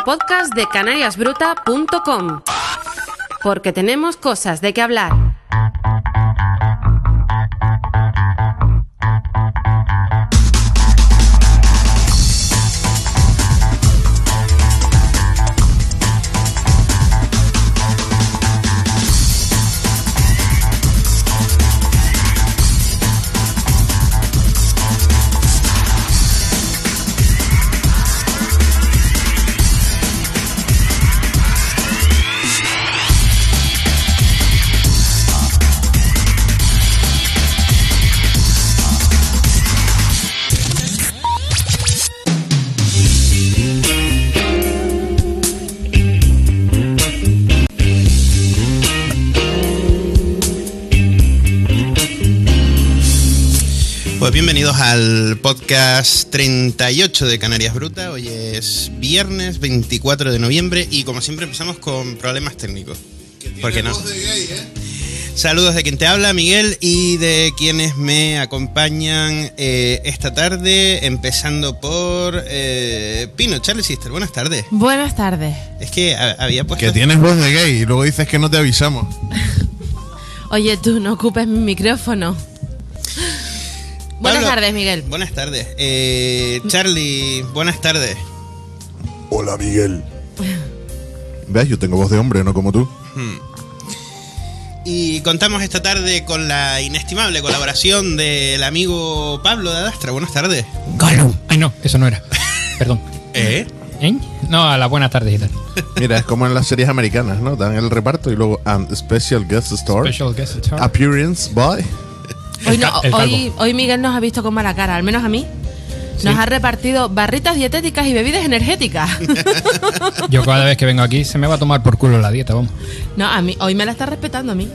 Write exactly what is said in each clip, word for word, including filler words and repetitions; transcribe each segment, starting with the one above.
podcast de canarias bruta punto com, porque tenemos cosas de qué hablar. Pues bienvenidos al podcast treinta y ocho de Canarias Bruta. Hoy es viernes veinticuatro de noviembre y como siempre empezamos con problemas técnicos. Que tiene ¿Por qué no? voz de gay, ¿eh? Saludos de quien te habla, Miguel, y de quienes me acompañan eh, esta tarde, empezando por eh, Pino, Charlie Sister. Buenas tardes. Buenas tardes. Es que a- había puesto... Que tienes voz de gay y luego dices que no te avisamos. Oye, tú no ocupes mi micrófono. Buenas Pablo, tardes, Miguel. Buenas tardes. Eh, Charlie, buenas tardes. Hola, Miguel. ¿Ves? Yo tengo voz de hombre, no como tú. Y contamos esta tarde con la inestimable colaboración del amigo Pablo de Adastra. Buenas tardes. Gollum. Ay, no, eso no era. Perdón. ¿Eh? ¿Eh? No, a las buenas tardes y tal. Mira, es como en las series americanas, ¿no? Dan el reparto y luego and special guest star. Special guest star. Appearance by... Hoy, El no, ca- el hoy, calvo. hoy Miguel nos ha visto con mala cara, al menos a mí. Nos Sí. ha repartido barritas dietéticas y bebidas energéticas. Yo cada vez que vengo aquí se me va a tomar por culo la dieta, vamos. No, a mí, hoy me la está respetando a mí.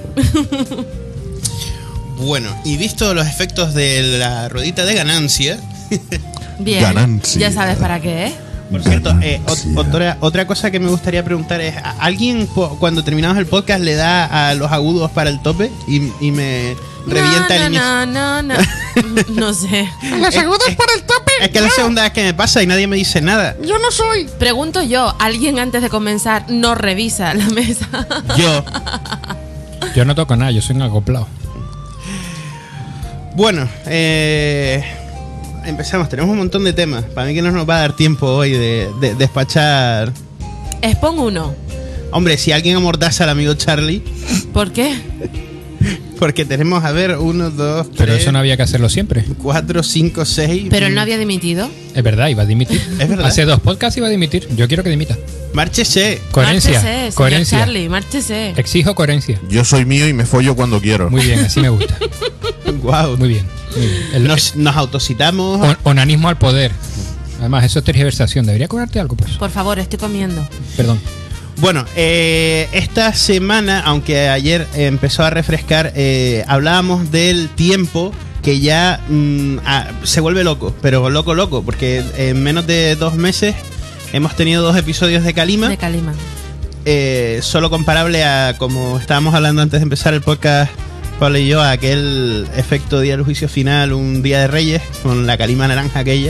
Bueno, y visto los efectos de la ruedita de ganancia, Bien. Ganancia. Ya sabes para qué, ¿eh? por cierto, eh, Ganancia. ot- otra, otra cosa que me gustaría preguntar es, ¿a- ¿alguien po- cuando terminamos el podcast le da a los agudos para el tope y, y me revienta el no, inicio? no, no, no. No sé. Los agudos para el tope. Es que es la segunda vez que me pasa y nadie me dice nada. Yo no soy. Pregunto yo, ¿alguien antes de comenzar no revisa la mesa? Yo. Yo no toco nada, yo soy un acoplado. Bueno, eh, empezamos. Tenemos un montón de temas. Para mí que no nos va a dar tiempo hoy de, de despachar. Expon uno. Hombre, si alguien amordaza al amigo Charlie, ¿Por qué? porque tenemos, a ver, uno, dos, Pero tres, eso no había que hacerlo siempre. cuatro, cinco, seis. Pero él no había dimitido. Es verdad, iba a dimitir. Es verdad. Hace dos podcasts iba a dimitir. Yo quiero que dimita. Márchese. Coherencia. Márchese, señor Coherencia. Charlie, márchese. Exijo coherencia. Yo soy mío y me follo cuando quiero. Muy bien, así me gusta. Wow. Muy bien. Muy bien. El- Nos, nos autocitamos. on- onanismo al poder. Además, eso es tergiversación. Debería cobrarte algo por eso. Por favor, estoy comiendo. Perdón. Bueno, eh, esta semana, aunque ayer eh, empezó a refrescar, eh, hablábamos del tiempo que ya mm, ah, se vuelve loco, pero loco, loco, porque en menos de dos meses hemos tenido dos episodios de Kalima, De Calima. eh, solo comparable a, como estábamos hablando antes de empezar el podcast, Pablo y yo, a aquel efecto día del juicio final, un día de Reyes, con la Kalima naranja aquella.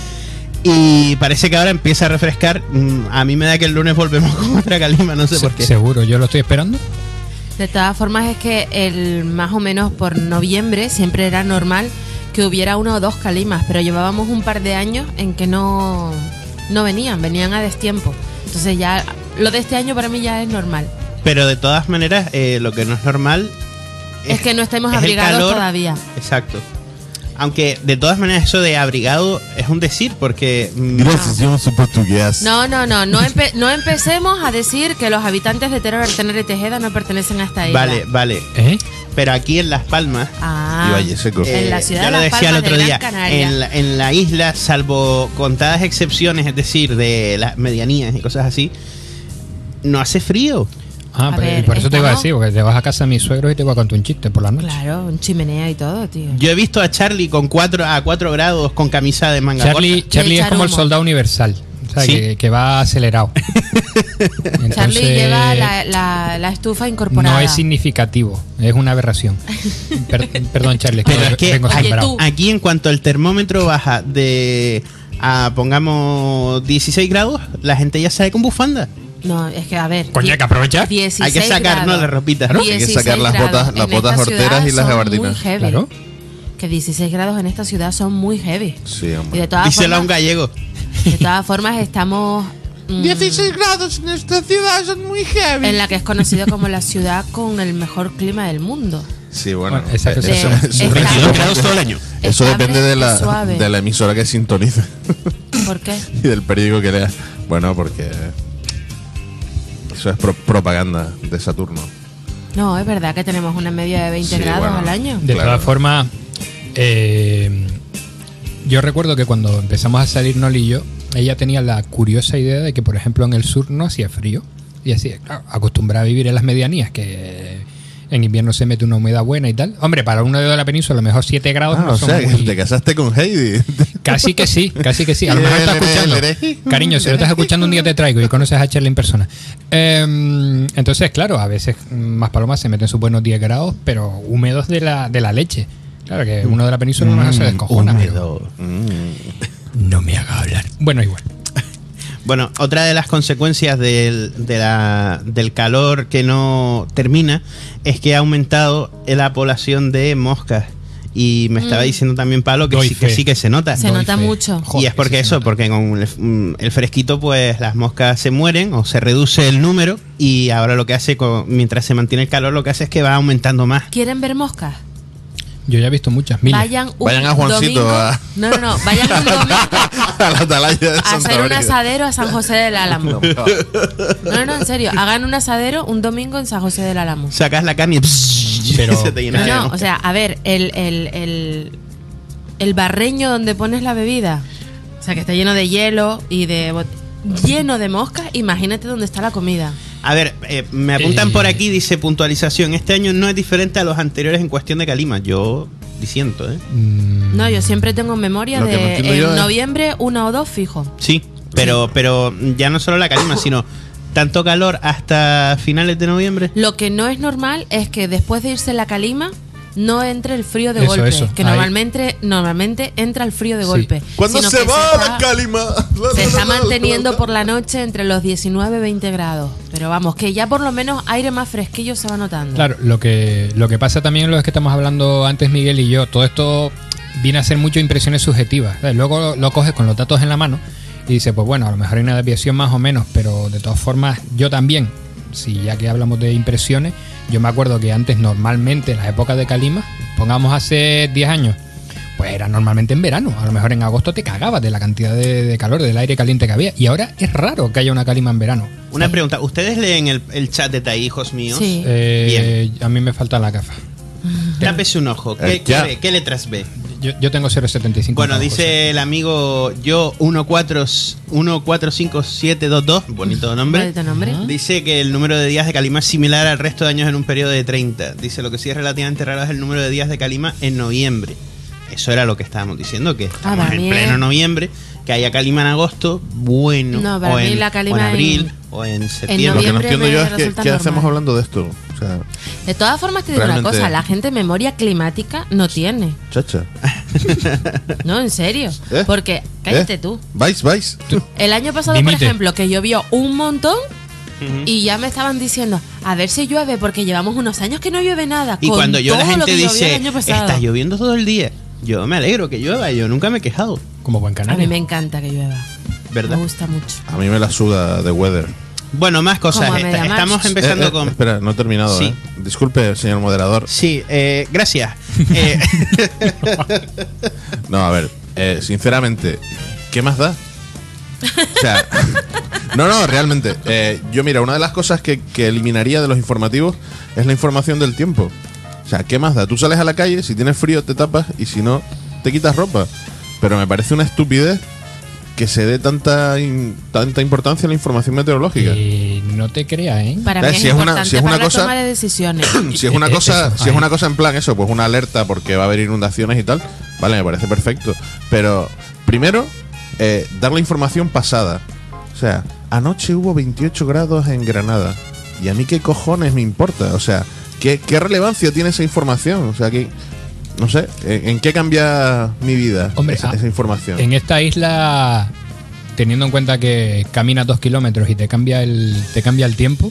Y parece que ahora empieza a refrescar. Mm, A mí me da que el lunes volvemos con otra Kalima, no sé Se- por qué. Seguro, yo lo estoy esperando. De todas formas, es que el más o menos por noviembre siempre era normal que hubiera uno o dos calimas, pero llevábamos un par de años en que no, no venían, venían a destiempo. Entonces ya lo de este año para mí ya es normal. Pero de todas maneras, eh, lo que no es normal Es, que no estemos es el abrigados calor. todavía. Exacto. Aunque de todas maneras eso de abrigado es un decir, porque mm, Gracias, yo no soy portugués. No, no, no, no, empe- no empecemos a decir que los habitantes de Terra Tenerife y Tejeda no pertenecen a esta isla. vale, vale. ¿Eh? Pero aquí en Las Palmas, Ah, Y Valle Seco. en la eh, ciudad ya de lo Las decía el Palmas otro de día, Gran Canaria. en la, en la isla, salvo contadas excepciones, es decir, de las medianías y cosas así, no hace frío. Ah, A pero- ver, y por eso te iba a estamos- decir, porque te vas a casa de mis suegros y te voy a contar un chiste por la noche. Claro, un chimenea y todo, tío. Yo he visto a Charlie con cuatro a cuatro grados con camisa de manga Charlie, corta. Charlie es echar como el humo. soldado universal, o sea, Sí. que, que va acelerado. Entonces, Charlie lleva la, la, la estufa incorporada. no es significativo, es una aberración. Per- perdón, Charlie, es que Pero es que vengo Oye, sembrado. tú. aquí en cuanto el termómetro baja de a, pongamos, dieciséis grados, la gente ya sale con bufanda. No, es que a ver. Coño, hay que aprovechar. dieciséis Hay que sacar, grados. ¿no? La ropita, ¿no? Hay que dieciséis sacar las grados botas- las en botas esta horteras ciudad y las son gabardinas. muy heavy. Claro. Que dieciséis grados en esta ciudad son muy heavy. Sí, Y hombre. de todas Díselo a un formas, gallego. de todas formas estamos mm, grados en esta ciudad son muy heavy. en la que es conocida como la ciudad con el mejor clima del mundo. Sí, bueno. Bueno, exacto. eh, eso, De- eso- está- veintidós grados todo el año. eso estable depende de y la, suave. de la emisora que sintonice ¿Por qué? y del periódico que lea. Bueno, porque eso es pro- propaganda de Saturno. No, es verdad que tenemos una media de veinte Sí, grados bueno. al año. De Claro. todas formas, eh, yo recuerdo que cuando empezamos a salir Noli y yo, ella tenía la curiosa idea de que, por ejemplo, en el sur no hacía frío. Y así, claro, acostumbrada a vivir en las medianías, que en invierno se mete una humedad buena y tal. Hombre, para uno de la península, a lo mejor siete grados Ah, no o son sea, que muy- te casaste con Heidi. Casi que sí, casi que sí. A lo mejor estás escuchando. Cariño, si lo estás escuchando un día te traigo y conoces a Charlie en persona. Eh, entonces, claro, a veces más palomas se meten sus buenos diez grados, pero húmedos de la, de la leche. Claro que uno de la península no se descojona. pero- Mm. No me haga hablar. Bueno, igual. Bueno, otra de las consecuencias del, de la- del calor que no termina es que ha aumentado la población de moscas. Y me estaba diciendo también Pablo que Doy sí, que fe. sí que se nota. Se Doy nota fe. mucho. Y Joder, es porque que se eso, nota. porque con el, mm, el fresquito, pues las moscas se mueren o se reduce el número. Y ahora lo que hace, con- mientras se mantiene el calor, lo que hace es que va aumentando más. ¿Quieren ver moscas? Yo ya he visto muchas, miles. Vayan un Vayan a Juancito, domingo. a- No, no, no. Vayan un domingo a la atalaya de a Santa hacer un Brígida. asadero a San José del Álamo. No, no, en serio. Hagan un asadero un domingo en San José del Álamo. Sacas la carne y Pero- se te llena No, de no, o moscas. sea, a ver, el, el, el, el barreño donde pones la bebida, o sea, que está lleno de hielo y de bot- lleno de moscas, imagínate dónde está la comida. A ver, eh, me apuntan Eh. por aquí, dice puntualización. Este año no es diferente a los anteriores en cuestión de calima. Yo diciendo, ¿eh? Mm, No, yo siempre tengo en memoria Lo que no de entiendo en yo es- noviembre una o dos fijo. Sí, pero, pero ya no solo la calima, sino tanto calor hasta finales de noviembre. Lo que no es normal es que después de irse la calima no entre el frío de Eso, golpe, eso, que ahí. normalmente normalmente entra el frío de Sí. golpe. ¿Cuándo sino se que va está- la calima? Se está manteniendo por la noche entre los diecinueve y veinte grados. Pero vamos, que ya por lo menos aire más fresquillo se va notando. Claro, lo que, lo que pasa también lo es que estamos hablando antes Miguel y yo. Todo esto viene a ser mucho impresiones subjetivas. ¿Sabes? Luego lo coges con los datos en la mano y dices, pues bueno, a lo mejor hay una desviación más o menos, pero de todas formas yo también, si ya que hablamos de impresiones, yo me acuerdo que antes normalmente en las épocas de calima, pongamos hace diez años, pues era normalmente en verano. A lo mejor en agosto te cagabas de la cantidad de, de calor, del aire caliente que había. Y ahora es raro que haya una calima en verano. Una pregunta, ¿ustedes leen el, el chat de ahí, hijos míos? Sí. Eh, a mí me falta la gafa. Tápese un ojo. ¿Qué, El qué chat. ve? ¿Qué letras ve? Yo, yo tengo cero coma setenta y cinco. Bueno, como dice José. el amigo yo uno cuatro cinco siete dos dos, bonito nombre. Bonito nombre. Dice que el número de días de calima es similar al resto de años en un periodo de treinta. Dice lo que sí es relativamente raro es el número de días de calima en noviembre. Eso era lo que estábamos diciendo, que estamos para en mí pleno es- noviembre, que haya calima en agosto, bueno, No, para o, mí en, la calima o en abril, en- o en Lo septiembre. que no noviembre entiendo me yo es que, resulta ¿qué normal. hacemos hablando de esto? O sea, De todas formas, te digo una Realmente- cosa, la gente memoria climática no tiene. chacha. No, en serio. ¿Eh? Porque, cállate ¿Eh? tú. ¿Vais, vais? El año pasado, Dimite. por ejemplo, que llovió un montón Ujú. y ya me estaban diciendo, a ver si llueve, porque llevamos unos años que no llueve nada. Y con cuando yo la todo lo gente que llovió dice, el año pasado. está lloviendo todo el día, yo me alegro que llueva, yo nunca me he quejado, Como buen A mí canario. me encanta que llueva. ¿verdad? Me gusta mucho. A mí me la suda de weather. Bueno, más cosas. Como a Esta- Media estamos March. empezando Eh, eh, con... Espera, no he terminado, Sí. ¿eh? Disculpe, señor moderador. Sí, eh, gracias. Eh, No, a ver, eh, sinceramente, ¿qué más da? O sea, no, no, realmente. eh, yo, mira, una de las cosas que, que eliminaría de los informativos es la información del tiempo. O sea, ¿qué más da? Tú sales a la calle, si tienes frío te tapas y si no, te quitas ropa. Pero me parece una estupidez que se dé tanta in- tanta importancia a la información meteorológica. Eh, no te creas, ¿eh? Para Eh, mí es si es una- importante si es una para cosa- la toma de decisiones. Si es una Eh, cosa, eso, si es ahí. una cosa en plan eso, pues una alerta porque va a haber inundaciones y tal, vale, me parece perfecto. Pero primero, eh, dar la información pasada. O sea, anoche hubo veintiocho grados en Granada. ¿Y a mí qué cojones me importa? O sea, ¿qué, qué relevancia tiene esa información? O sea, que no sé, ¿en, en qué cambia mi vida Hombre, esa, ah, esa información? En esta isla, teniendo en cuenta que caminas dos kilómetros y te cambia el, te cambia el tiempo,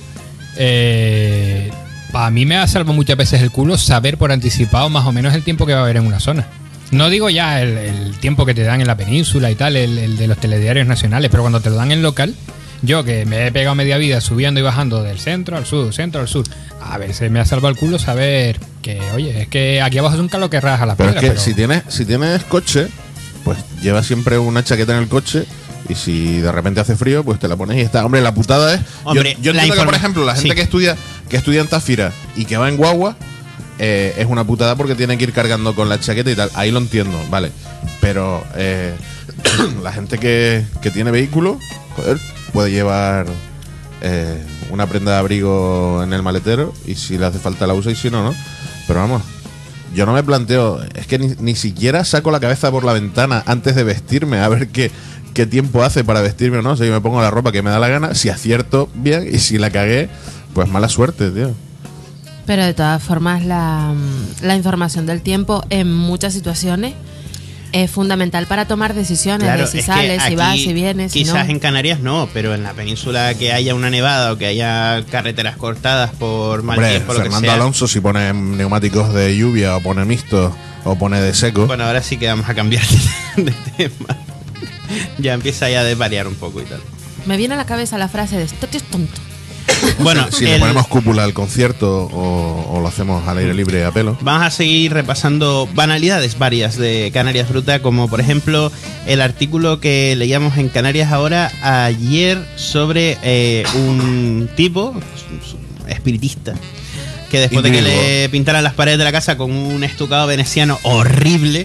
eh, a mí me ha salvado muchas veces el culo saber por anticipado más o menos el tiempo que va a haber en una zona. No digo ya el, el tiempo que te dan en la península y tal, el, el de los telediarios nacionales, pero cuando te lo dan en local, yo que me he pegado media vida subiendo y bajando del centro al sur, centro al sur, a veces me ha salvado el culo saber que, oye, es que aquí abajo es un calor que raja las Pero es piedras. que si tienes si tienes coche, pues lleva siempre una chaqueta en el coche. Y si de repente hace frío, pues te la pones y está. Hombre, la putada es. Hombre, yo yo la entiendo que, por informa- ejemplo, la gente sí. que estudia que estudia en Tafira y que va en guagua, eh, es una putada porque tiene que ir cargando con la chaqueta y tal. Ahí lo entiendo, vale. Pero eh, la gente que, que tiene vehículo, joder, puede llevar eh, una prenda de abrigo en el maletero y si le hace falta la usa y si no, no. Pero vamos. Yo no me planteo, es que ni, ni siquiera saco la cabeza por la ventana antes de vestirme a ver qué, qué tiempo hace para vestirme o no. O sea, yo me pongo la ropa que me da la gana, si acierto, bien, y si la cagué, pues mala suerte, tío. Pero de todas formas, la, la información del tiempo en muchas situaciones es fundamental para tomar decisiones Claro, de si es que sales, si aquí vas, si vienes, si quizás no. en Canarias no, pero en la península que haya una nevada o que haya carreteras cortadas por mal Hombre, tiempo, lo que Fernando sea. Alonso, si pone neumáticos de lluvia o pone mixtos o pone de seco. Bueno, ahora sí que vamos a cambiar de tema. Ya empieza ya a desvariar un poco y tal. Me viene a la cabeza la frase de este tío es tonto. Bueno, si le el- ponemos cúpula al concierto o, o lo hacemos al aire libre a pelo. vamos a seguir repasando banalidades varias de Canarias Bruta, como por ejemplo el artículo que leíamos en Canarias Ahora ayer sobre eh, un tipo espiritista que después de que Individuo. le pintaran las paredes de la casa con un estucado veneciano horrible,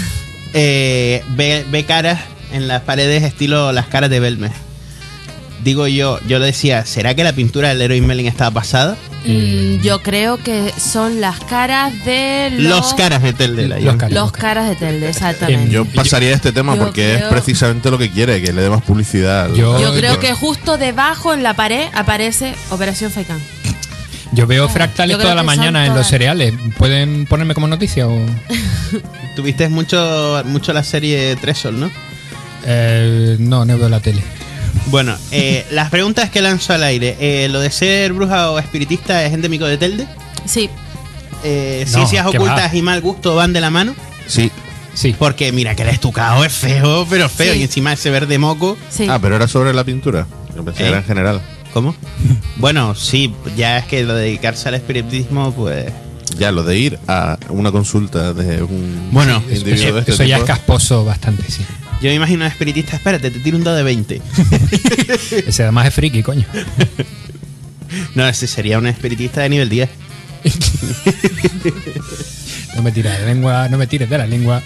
eh, ve, ve caras en las paredes estilo las caras de Belmez. Digo yo, yo le decía, ¿será que la pintura del Leroy Merlin estaba pasada? Mm, yo creo que son las caras de los, Los caras de Telde. la Los llaman. caras. los caras de Telde, exactamente. Yo pasaría este tema Yo porque es creo- precisamente lo que quiere, que le dé más publicidad. al- Yo- Yo creo yo- que justo debajo en la pared aparece Operación Faikán. Yo veo fractales Yo creo toda la que son mañana en los todas. cereales. ¿Pueden ponerme como noticia o...? Tuviste mucho, mucho la serie Tresol, ¿no? Eh, no, no veo la tele. Bueno, eh, las preguntas que lanzo al aire. Eh, ¿Lo de ser bruja o espiritista es endémico de Telde? Sí, Eh, No, ¿Ciencias ¿qué ocultas va? y mal gusto van de la mano? Sí. Sí. Porque mira que el estucado es feo, pero feo. Sí. Y encima ese verde moco. sí. Ah, pero era sobre la pintura. Yo pensé que ¿Eh? era en general. ¿Cómo? Bueno, sí, ya es que lo de dedicarse al espiritismo, pues... Ya, lo de ir a una consulta de un Bueno, individuo Eso, de este eso ya es tipo. casposo bastante, sí. Yo me imagino a un espiritista, espérate, te tiro un dado de veinte. Ese además es friki, coño. No, ese sería un espiritista de nivel diez. No me tires de la lengua, no me tires de la lengua.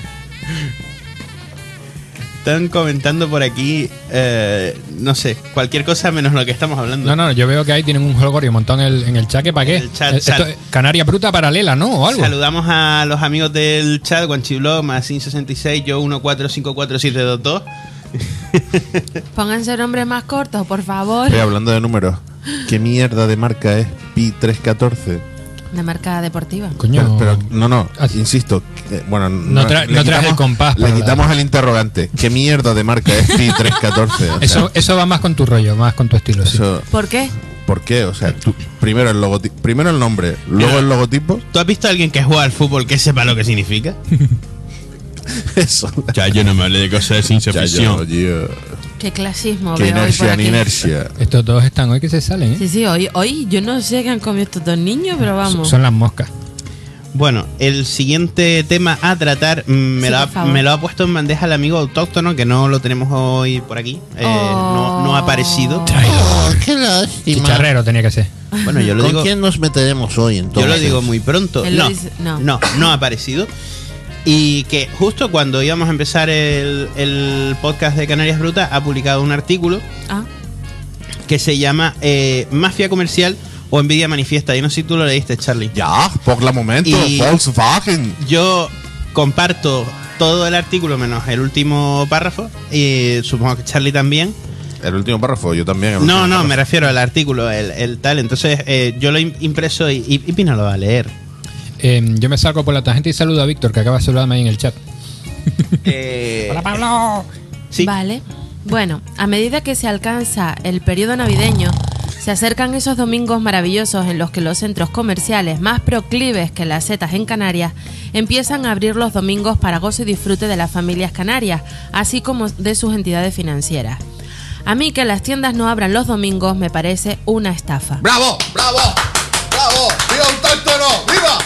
Están comentando por aquí, eh, no sé, cualquier cosa menos lo que estamos hablando. No, no, yo veo que ahí tienen un holgorio montado en el, en el chat. ¿Que para qué? El chat, Eh, esto chat. es Canaria Bruta paralela, ¿no? O algo. Saludamos a los amigos del chat, Guanchiblog, más cinco sesenta y seis, yo uno cuatro cinco cuatro siete dos dos. Pónganse nombres más cortos, por favor. Estoy hablando de números. ¿Qué mierda de marca es Pi trescientos catorce? De marca deportiva. Coño. Pero, pero no, no, Ah, insisto. que, bueno, No tra- no traes el compás Le para la- quitamos el interrogante. ¿Qué mierda de marca es Pi trescientos catorce? O sea, Eso, eso va más con tu rollo, más con tu estilo, sí. eso- ¿Por qué? ¿Por qué? O sea, tú, primero el logotipo, primero el nombre, luego Mira. el logotipo. ¿Tú has visto a alguien que juega al fútbol que sepa lo que significa? Eso. Ya, yo no me hablé de cosas de ciencia Ya, yo, yo. Qué clasismo Qué veo hoy por inercia, ni aquí. inercia. Estos dos están hoy que se salen, ¿eh? Sí, sí, hoy, hoy yo no sé qué han comido estos dos niños, pero vamos. Son las moscas. Bueno, el siguiente tema a tratar mm, me, Sí, lo ha, por favor. me lo ha puesto en bandeja el amigo autóctono, que no lo tenemos hoy por aquí. Eh, no, no ha aparecido. Oh, qué lástima. Chicharrero tenía que ser. Bueno, yo lo ¿Con digo, quién nos meteremos hoy yo entonces? lo digo muy pronto. Él lo No, dice- no. no, no ha aparecido. Y que justo cuando íbamos a empezar el, el podcast de Canarias Bruta, ha publicado un artículo Ah, que se llama eh, Mafia Comercial o Envidia Manifiesta. Yo no sé si tú lo leíste, Charlie. Ya, por la momento, Y- Volkswagen. Yo comparto todo el artículo menos el último párrafo y supongo que Charlie también. El último párrafo, yo también. el No, último no, párrafo. me refiero al artículo, el, el tal. Entonces eh, yo lo he impreso y, y, y Pina lo va a leer. Eh, yo me salgo por la tangente y saludo a Víctor, que acaba de saludarme ahí en el chat. Eh, ¡Hola, Pablo! sí. Vale. Bueno, a medida que se alcanza el periodo navideño, se acercan esos domingos maravillosos en los que los centros comerciales más proclives que las setas en Canarias empiezan a abrir los domingos para gozo y disfrute de las familias canarias, así como de sus entidades financieras. A mí que las tiendas no abran los domingos me parece una estafa. ¡Bravo! ¡Bravo! ¡Bravo! ¡Viva Autóctono! ¡Viva!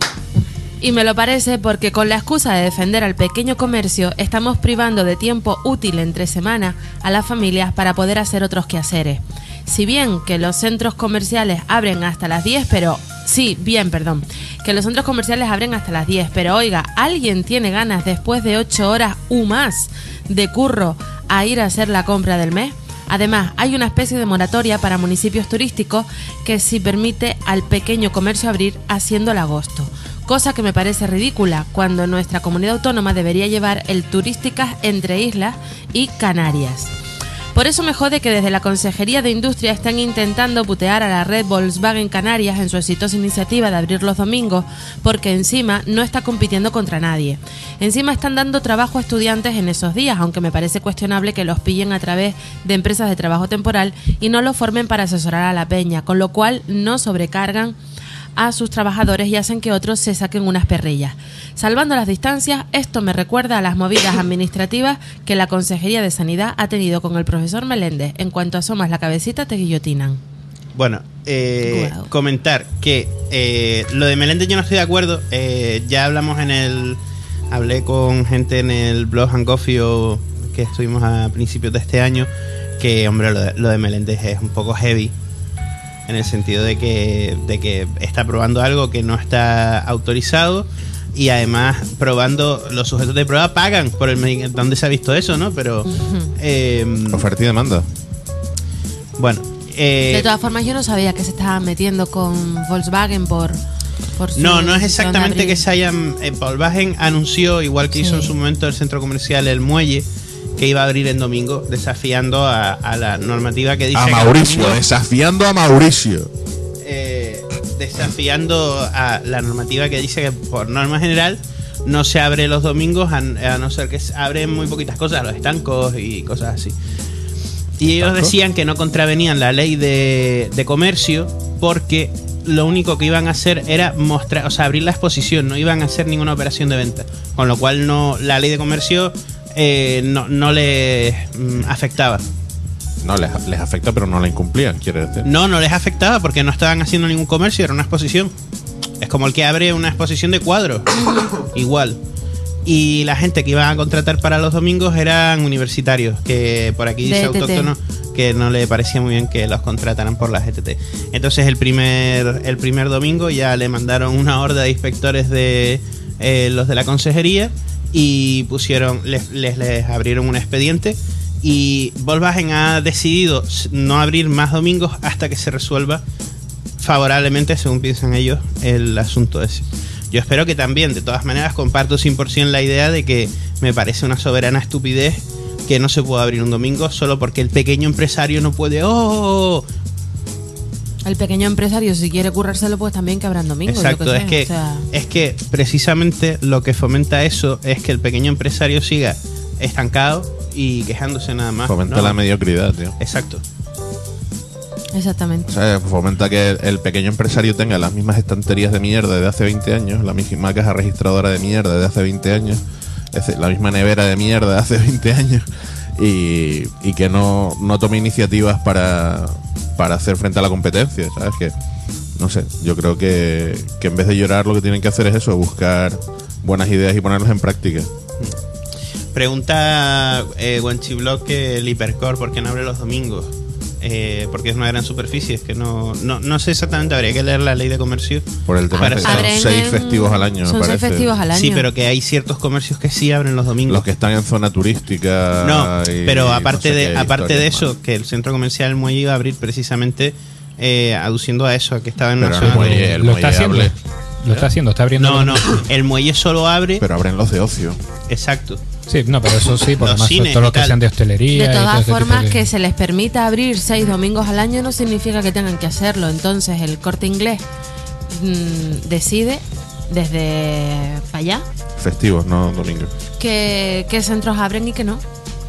Y me lo parece porque con la excusa de defender al pequeño comercio estamos privando de tiempo útil entre semana a las familias para poder hacer otros quehaceres. Si bien que los centros comerciales abren hasta las diez, pero... Sí, bien, perdón. Que los centros comerciales abren hasta las diez, pero oiga, ¿alguien tiene ganas después de ocho horas u más de curro a ir a hacer la compra del mes? Además, hay una especie de moratoria para municipios turísticos que sí permite al pequeño comercio abrir haciendo el agosto. Cosa que me parece ridícula cuando nuestra comunidad autónoma debería llevar el turísticas entre islas y Canarias. Por eso me jode que desde la Consejería de Industria están intentando putear a la red Volkswagen Canarias en su exitosa iniciativa de abrir los domingos, porque encima no está compitiendo contra nadie. Encima están dando trabajo a estudiantes en esos días, aunque me parece cuestionable que los pillen a través de empresas de trabajo temporal y no los formen para asesorar a la peña, con lo cual no sobrecargan a sus trabajadores y hacen que otros se saquen unas perrillas. Salvando las distancias, esto me recuerda a las movidas administrativas que la Consejería de Sanidad ha tenido con el profesor Meléndez. En cuanto asomas la cabecita te guillotinan. Bueno, eh, Wow. comentar que eh, lo de Meléndez yo no estoy de acuerdo. Eh, ya hablamos en el... Hablé con gente en el blog and Coffee o que estuvimos a principios de este año, que hombre, lo de, lo de Meléndez es un poco heavy, en el sentido de que, de que está probando algo que no está autorizado y además probando, los sujetos de prueba pagan por el medicamento. ¿Dónde se ha visto eso, no? Pero eh, Oferta y demanda. bueno, eh, De todas formas, yo no sabía que se estaban metiendo con Volkswagen por... por su no, no es decisión de exactamente abrir. que se hayan... Eh, Volkswagen anunció, igual que Sí. hizo en su momento el centro comercial El Muelle, que iba a abrir en domingo, desafiando a, a la normativa que dice... A que Mauricio, el domingo- desafiando a Mauricio. eh, desafiando a la normativa que dice que por norma general no se abre los domingos a, a no ser que se abren muy poquitas cosas, los estancos y cosas así. Y ellos ¿Estancos? decían que no contravenían la ley de, de comercio porque lo único que iban a hacer era mostrar, o sea, abrir la exposición, no iban a hacer ninguna operación de venta, con lo cual no, la ley de comercio eh, no, no les mm, afectaba. No, les, les afecta, pero no la incumplían, quiere decir. No, no les afectaba porque no estaban haciendo ningún comercio, era una exposición. Es como el que abre una exposición de cuadros. Igual. Y la gente que iban a contratar para los domingos eran universitarios, que por aquí dice De E T T. autóctono que no le parecía muy bien que los contrataran por las E T T. Entonces el primer, el primer domingo ya le mandaron una horda de inspectores de eh, los de la consejería y pusieron, les, les, les abrieron un expediente. Y Volkswagen ha decidido no abrir más domingos hasta que se resuelva favorablemente, según piensan ellos, el asunto ese. Yo espero que también, de todas maneras, comparto cien por ciento la idea de que me parece una soberana estupidez que no se pueda abrir un domingo solo porque el pequeño empresario no puede. ¡Oh! El pequeño empresario, si quiere currárselo, pues también que abran domingos. Exacto, yo qué es sé, que, o sea, es que precisamente lo que fomenta eso es que el pequeño empresario siga estancado y quejándose nada más. Fomenta ¿no? la mediocridad, tío. Exacto. exactamente. O sea, fomenta que el, el pequeño empresario tenga las mismas estanterías de mierda de hace veinte años, la misma caja registradora de mierda de hace veinte años, es decir, la misma nevera de mierda de hace veinte años y, y que no, no tome iniciativas para, para hacer frente a la competencia, ¿sabes? Que, no sé, yo creo que, que en vez de llorar lo que tienen que hacer es eso, buscar buenas ideas y ponerlas en práctica. Pregunta eh, Wenchiblock que el Hipercore, ¿por qué no abre los domingos? Eh, porque es una gran superficie, es que no, no, no sé exactamente, habría que leer la ley de comercio. Por el tema Para de que saber. son Abren seis en- festivos al año, me Son seis parece. festivos al año. Sí, pero que hay ciertos comercios que sí abren los domingos. Los que están en zona turística. No, y pero aparte no sé de qué aparte de historias eso, más. que el centro comercial El Muelle iba a abrir precisamente eh, aduciendo a eso, a que estaba en una Pero zona... el muelle- el lo está haciendo. hable. Lo está haciendo, está abriendo. No, no, el muelle solo abre... Pero abren los de ocio. Exacto. Sí, no, pero eso sí, por Los además cines todo y lo que tal. sean de hostelería. De y todo todas ese tipo formas, de- que se les permita abrir seis domingos al año no significa que tengan que hacerlo. Entonces, el Corte Inglés mm, decide desde para allá, Festivos, no domingos. qué, qué centros abren y qué no.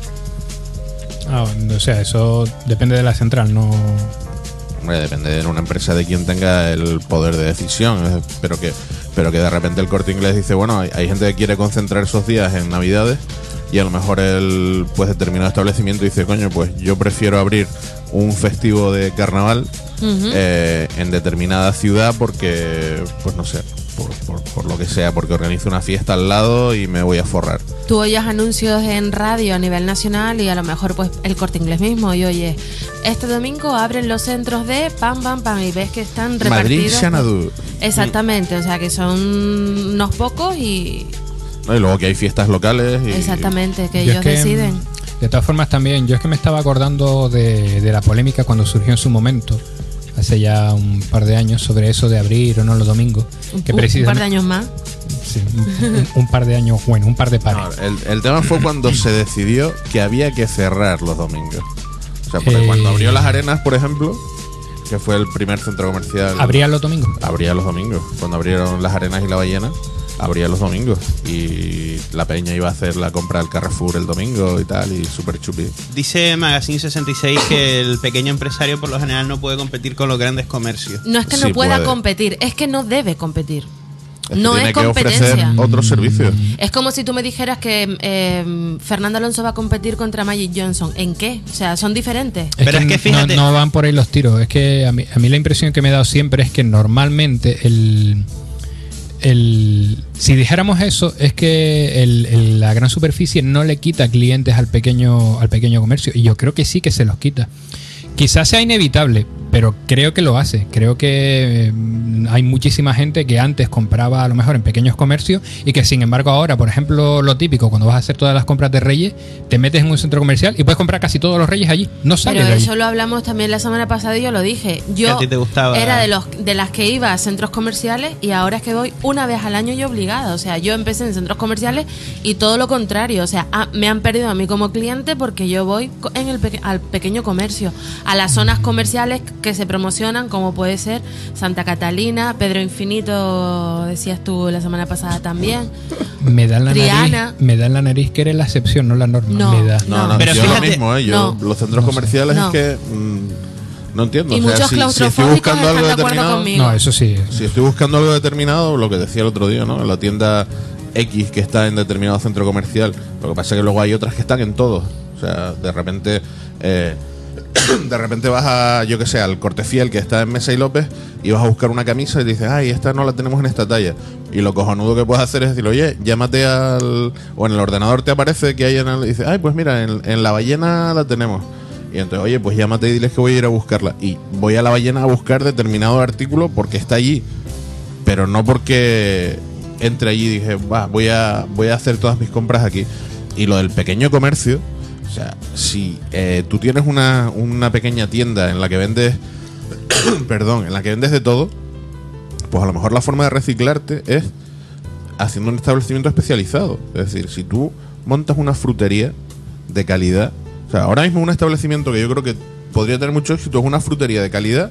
Ah, o sea, eso depende de la central, no. Hombre, depende de una empresa de quien tenga el poder de decisión, eh, pero que pero que de repente el Corte Inglés dice, bueno, hay, hay gente que quiere concentrar esos días en Navidades y a lo mejor el pues determinado establecimiento dice, coño, pues yo prefiero abrir un festivo de carnaval Ujú. eh, en determinada ciudad porque, pues no sé, por, por, por lo que sea, porque organizo una fiesta al lado y me voy a forrar. Tú oyes anuncios en radio a nivel nacional y a lo mejor pues el Corte Inglés mismo y oyes, este domingo abren los centros de pam, pam, pam y ves que están Madrid, repartidos. Xanadu. Exactamente, o sea que son unos pocos y ¿No? Y luego que hay fiestas locales. Y, exactamente, que Yo ellos es que, deciden. De todas formas también, yo es que me estaba acordando de, de la polémica cuando surgió en su momento, hace ya un par de años, sobre eso de abrir o no los domingos. Un, Que un par de precisamente, años más. sí, un, un- un par de años, bueno, un par de pares. No, el, el tema fue cuando se decidió que había que cerrar los domingos. O sea, porque Eh. cuando abrió las arenas, por ejemplo, que fue el primer centro comercial. ¿Abría los domingos? Abría los domingos. Cuando abrieron las arenas y la ballena, abría los domingos. Y la peña iba a hacer la compra del Carrefour el domingo y tal, y súper chupi. Dice Magazine sesenta y seis que el pequeño empresario por lo general no puede competir con los grandes comercios. No es que Sí no pueda puede. competir, es que no debe competir. Es que No tiene es que ofrecer competencia. otros servicios. Es como si tú me dijeras que eh, Fernando Alonso va a competir contra Magic Johnson. ¿En qué? O sea, son diferentes. Pero es que fíjate- no, no van por ahí los tiros. Es que a mí, a mí la impresión que me he dado siempre es que normalmente el, el si dijéramos eso es que el, el- la gran superficie no le quita clientes al pequeño al pequeño comercio, y yo creo que sí que se los quita. Quizás sea inevitable, pero creo que lo hace. Creo que eh, hay muchísima gente que antes compraba a lo mejor en pequeños comercios y que sin embargo ahora, por ejemplo, lo típico, cuando vas a hacer todas las compras de Reyes, te metes en un centro comercial y puedes comprar casi todos los Reyes allí. No sales Pero de allí. eso lo hablamos también la semana pasada y yo lo dije. Que Yo a ti te gustaba. era de los de las que iba a centros comerciales y ahora es que voy una vez al año y obligada. O sea, yo empecé en centros comerciales y todo lo contrario. O sea, ah, me han perdido a mí como cliente porque yo voy co- en el peque- al pequeño comercio, a las zonas comerciales que se promocionan, como puede ser Santa Catalina, Pedro Infinito, decías tú la semana pasada también. Me da en la Triana. nariz, me da en la nariz que eres la excepción, no la norma. No, me da. No, no, Pero yo fíjate- lo mismo, ¿eh? Yo, no. los centros No sé. comerciales No. es que. mm, no entiendo. Y o sea, muchos si, si estoy claustrofóbicos buscando algo están de acuerdo determinado. conmigo. No, eso sí. Si estoy buscando algo determinado, lo que decía el otro día, ¿no? En la tienda X que está en determinado centro comercial. Lo que pasa es que luego hay otras que están en todos. O sea, de repente. eh, de repente vas a, yo que sé, al Corte Fiel que está en Mesa y López y vas a buscar una camisa y dices, ay, esta no la tenemos en esta talla. Y lo cojonudo que puedes hacer es decir, oye, llámate al. O en el ordenador te aparece que hay en el. Y dices, ay, pues mira, en, en la ballena la tenemos. Y entonces, oye, pues llámate y diles que voy a ir a buscarla. Y voy a la ballena a buscar determinado artículo porque está allí. Pero no porque entre allí y dije, va, voy a, voy a hacer todas mis compras aquí. Y lo del pequeño comercio, o sea, si eh, tú tienes una, una pequeña tienda en la que vendes, perdón, en la que vendes de todo, pues a lo mejor la forma de reciclarte es haciendo un establecimiento especializado. Es decir, si tú montas una frutería de calidad, o sea, ahora mismo un establecimiento que yo creo que podría tener mucho éxito es una frutería de calidad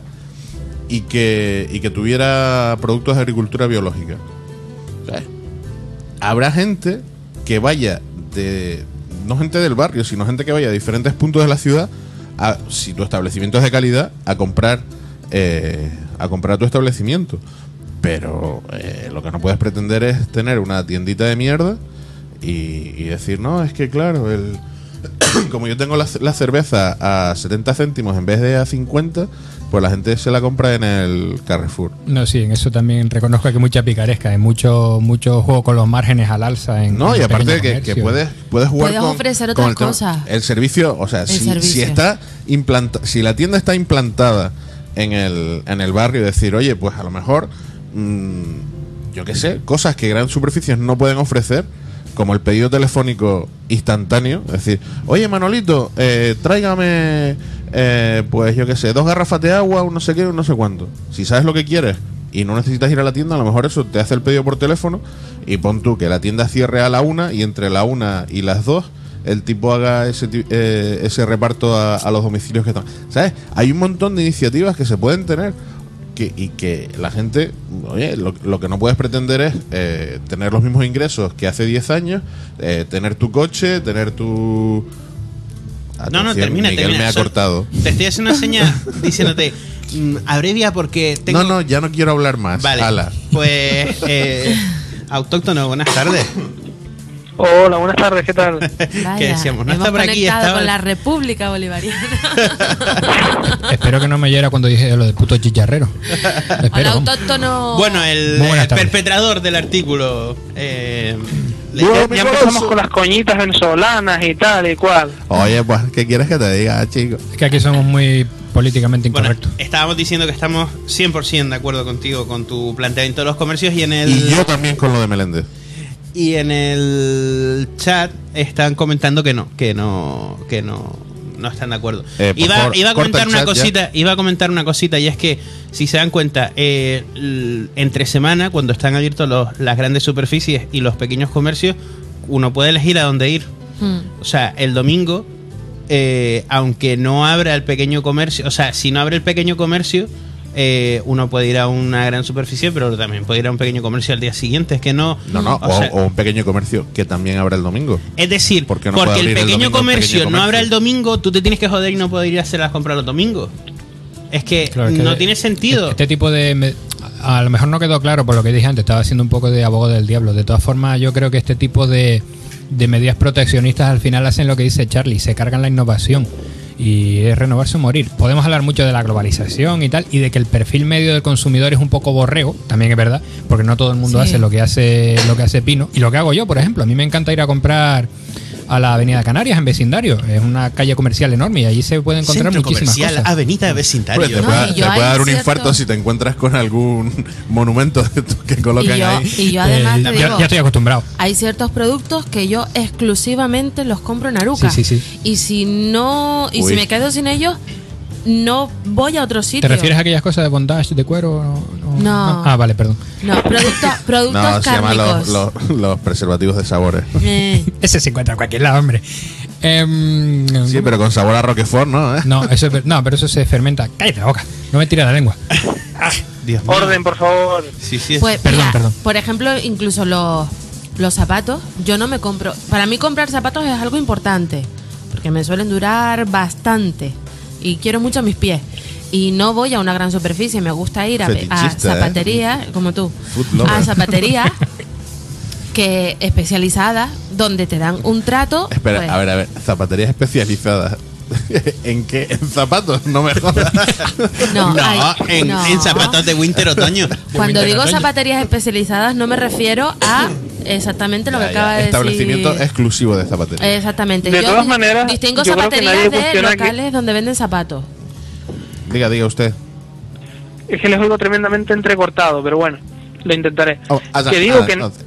y que, y que tuviera productos de agricultura biológica. O sea, habrá gente que vaya de, no gente del barrio, sino gente que vaya a diferentes puntos de la ciudad, a, si tu establecimiento es de calidad, a comprar eh, a comprar tu establecimiento. Pero eh, lo que no puedes pretender es tener una tiendita de mierda y, y decir, no, es que claro, el como yo tengo la, la cerveza a setenta céntimos en vez de a cincuenta, pues la gente se la compra en el Carrefour. No, sí, en eso también reconozco que hay mucha picaresca, hay mucho, mucho juego con los márgenes al alza. En, No, en y el aparte pequeño que, comercio. que puedes, puedes jugar Puedes con, ofrecer con otras el tema- cosas. El servicio, o sea, si, servicio. si está implanta, si la tienda está implantada en el, en el barrio, decir, oye, pues a lo mejor, mmm, yo qué sé, cosas que grandes superficies no pueden ofrecer, como el pedido telefónico instantáneo, es decir, oye Manolito, eh, tráigame, eh, pues yo qué sé, dos garrafas de agua, un no sé qué, un no sé cuánto. Si sabes lo que quieres y no necesitas ir a la tienda, a lo mejor eso te hace el pedido por teléfono y pon tú que la tienda cierre a la una y entre la una y las dos el tipo haga ese, ti- eh, ese reparto a, a los domicilios que están. ¿Sabes? Hay un montón de iniciativas que se pueden tener. que, y que la gente, oye, lo, lo que no puedes pretender es eh, tener los mismos ingresos que hace diez años, eh, tener tu coche, tener tu... No, no, Atención, termina, Miguel termina. me ha Sol- cortado. Te estoy haciendo una señal diciéndote, mm, abrevia porque tengo... No, no, ya no quiero hablar más. Vale, Ala. pues, eh, autóctono, buenas tardes. Hola, buenas tardes, ¿qué tal? Vaya, ¿Qué decíamos? No hemos está por aquí, conectado estaba- con la República Bolivariana. Espero que no me oyera cuando dije lo de puto chicharrero. Hola, Espero. vamos. autóctono. Bueno, el, Muy buenas el tardes. perpetrador del artículo. Eh, le- Bueno, ya- ya ya empezamos con las coñitas venezolanas y tal y cual. Oye, pues, ¿qué quieres que te diga, chico? Es que aquí somos muy políticamente Bueno, incorrectos. estábamos diciendo que estamos cien por ciento de acuerdo contigo con tu planteamiento de los comercios y en el Y yo también con lo de Meléndez. y en el chat están comentando que no, que no, que no, no están de acuerdo. Eh, por iba, favor, iba a corta comentar el una chat ya. cosita, iba a comentar una cosita y es que si se dan cuenta, eh, l- entre semana cuando están abiertos los, las grandes superficies y los pequeños comercios, uno puede elegir a dónde ir. Hmm. O sea, el domingo, eh, aunque no abra el pequeño comercio, o sea, si no abre el pequeño comercio, eh, uno puede ir a una gran superficie, pero también puede ir a un pequeño comercio al día siguiente. Es que no. No, no, o o, sea, o un pequeño comercio que también abra el domingo. es decir, ¿Por qué no puede porque el abrir el pequeño domingo el comercio pequeño no abra comercio? el domingo, tú te tienes que joder y no poder ir a hacer las compras los domingos. Es que Claro, es que no de- tiene sentido. Este tipo de... me- a lo mejor no quedó claro por lo que dije antes, estaba haciendo un poco de abogado del diablo. De todas formas, yo creo que este tipo de, de medidas proteccionistas al final hacen lo que dice Charlie, se cargan la innovación. Y es renovarse o morir. Podemos hablar mucho de la globalización y tal, y de que el perfil medio del consumidor es un poco borrego, también es verdad, porque no todo el mundo Sí. hace lo que hace lo que hace Pino. Y lo que hago yo, por ejemplo, a mí me encanta ir a comprar a la Avenida Canarias en vecindario. Es una calle comercial enorme y allí se puede encontrar Centro muchísimas comercial, cosas. avenida de vecindario. Pues te No, puede, y te yo puede hay dar un cierto- infarto si te encuentras con algún monumento de estos que colocan Y yo, ahí. y yo además Eh, te ya, digo, ya estoy acostumbrado. hay ciertos productos que yo exclusivamente los compro en Aruca. Sí, sí, sí. Y si no, y Uy. si me quedo sin ellos, no voy a otro sitio. ¿Te refieres a aquellas cosas de bondage, de cuero? No. No. Ah, vale, perdón. No, productos, productos No, se llaman cárnicos. los, los, los preservativos de sabores. Eh, Ese se encuentra en cualquier lado, hombre. Em, Sí, pero con sabor a Roquefort, ¿no? ¿Eh? No, eso es ver- no, pero eso se fermenta. Cállate la boca. No me tires la lengua. Dios mío. Orden, por favor. Sí, sí. pues, Perdón, mira, perdón. por ejemplo, incluso los, los zapatos, yo no me compro. Para mí comprar zapatos es algo importante, porque me suelen durar bastante y quiero mucho mis pies. Y no voy a una gran superficie, me gusta ir a, a Fetichista, ¿eh? zapaterías, como tú, Food lover. a zapaterías que especializadas, donde te dan un trato. Espera, pues, a ver, a ver. Zapaterías especializadas. ¿En qué? ¿En zapatos? No me jodas. No, No, hay- en, no. en zapatos de winter otoño. Cuando De digo winter, otoño. zapaterías especializadas no me refiero a exactamente lo que Ya, ya. acaba de Establecimiento decir. exclusivo de zapatería. Exactamente. De Yo todas dis- maneras, distingo yo creo que zapaterías nadie de cuestiona que- locales donde venden zapatos. Diga, diga usted. Es que les oigo tremendamente entrecortado, pero bueno, lo intentaré. Oh, ah, que ah, digo ah, que, no.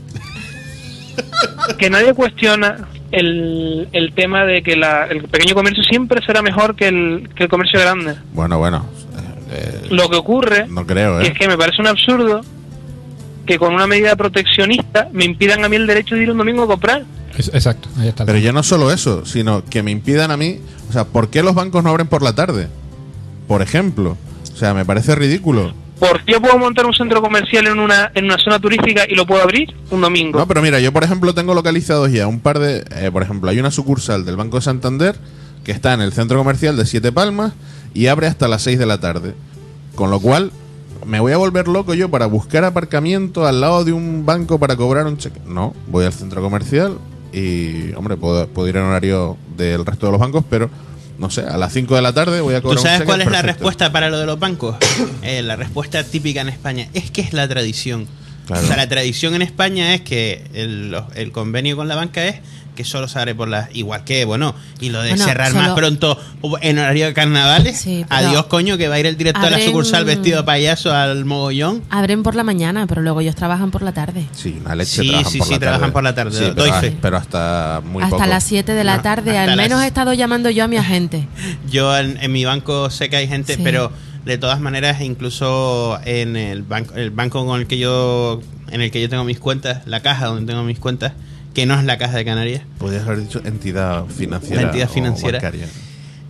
que nadie cuestiona el, el tema de que la, el pequeño comercio siempre será mejor que el, que el comercio grande. Bueno, bueno. eh, Lo que ocurre no creo, es ¿eh? que me parece un absurdo que con una medida proteccionista me impidan a mí el derecho de ir un domingo a comprar. Es- exacto, ahí está. el Pero tema. ya no solo eso, sino que me impidan a mí. O sea, ¿por qué los bancos no abren por la tarde? Por ejemplo. O sea, me parece ridículo. ¿Por qué puedo montar un centro comercial en una en una zona turística y lo puedo abrir un domingo? No, pero mira, yo por ejemplo tengo localizados ya un par de... eh, por ejemplo, hay una sucursal del Banco de Santander que está en el centro comercial de Siete Palmas y abre hasta las seis de la tarde. Con lo cual, me voy a volver loco yo para buscar aparcamiento al lado de un banco para cobrar un cheque. No, voy al centro comercial y, hombre, puedo, puedo ir en horario del resto de los bancos, pero... No sé, a las cinco de la tarde voy a ¿Tú cobrar un sabes cheque, cuál es la perfecto. respuesta para lo de los bancos? Eh, la respuesta típica en España es que es la tradición. Claro. O sea, la tradición en España es que el, los- el convenio con la banca es que solo se abre por las... Igual que, bueno, y lo de Bueno, cerrar solo- más pronto en horario de carnavales. Sí, pero Adiós, coño, que va a ir el director de la abren- sucursal vestido de payaso al mogollón. Abren por la mañana, pero luego ellos trabajan por la tarde. Sí, una leche Sí, trabajan sí, por sí, la trabajan tarde. por la tarde, Sí, doy pero, fe. pero hasta muy Hasta poco. las siete de la No, tarde, hasta al menos las- he estado llamando yo a mi agente. Yo en, en mi banco sé que hay gente, Sí. pero de todas maneras, incluso en el banco, el banco con el que yo, en el que yo tengo mis cuentas, la caja donde tengo mis cuentas, que no es la Caja de Canarias, Podrías haber dicho entidad financiera. La entidad o financiera. bancaria.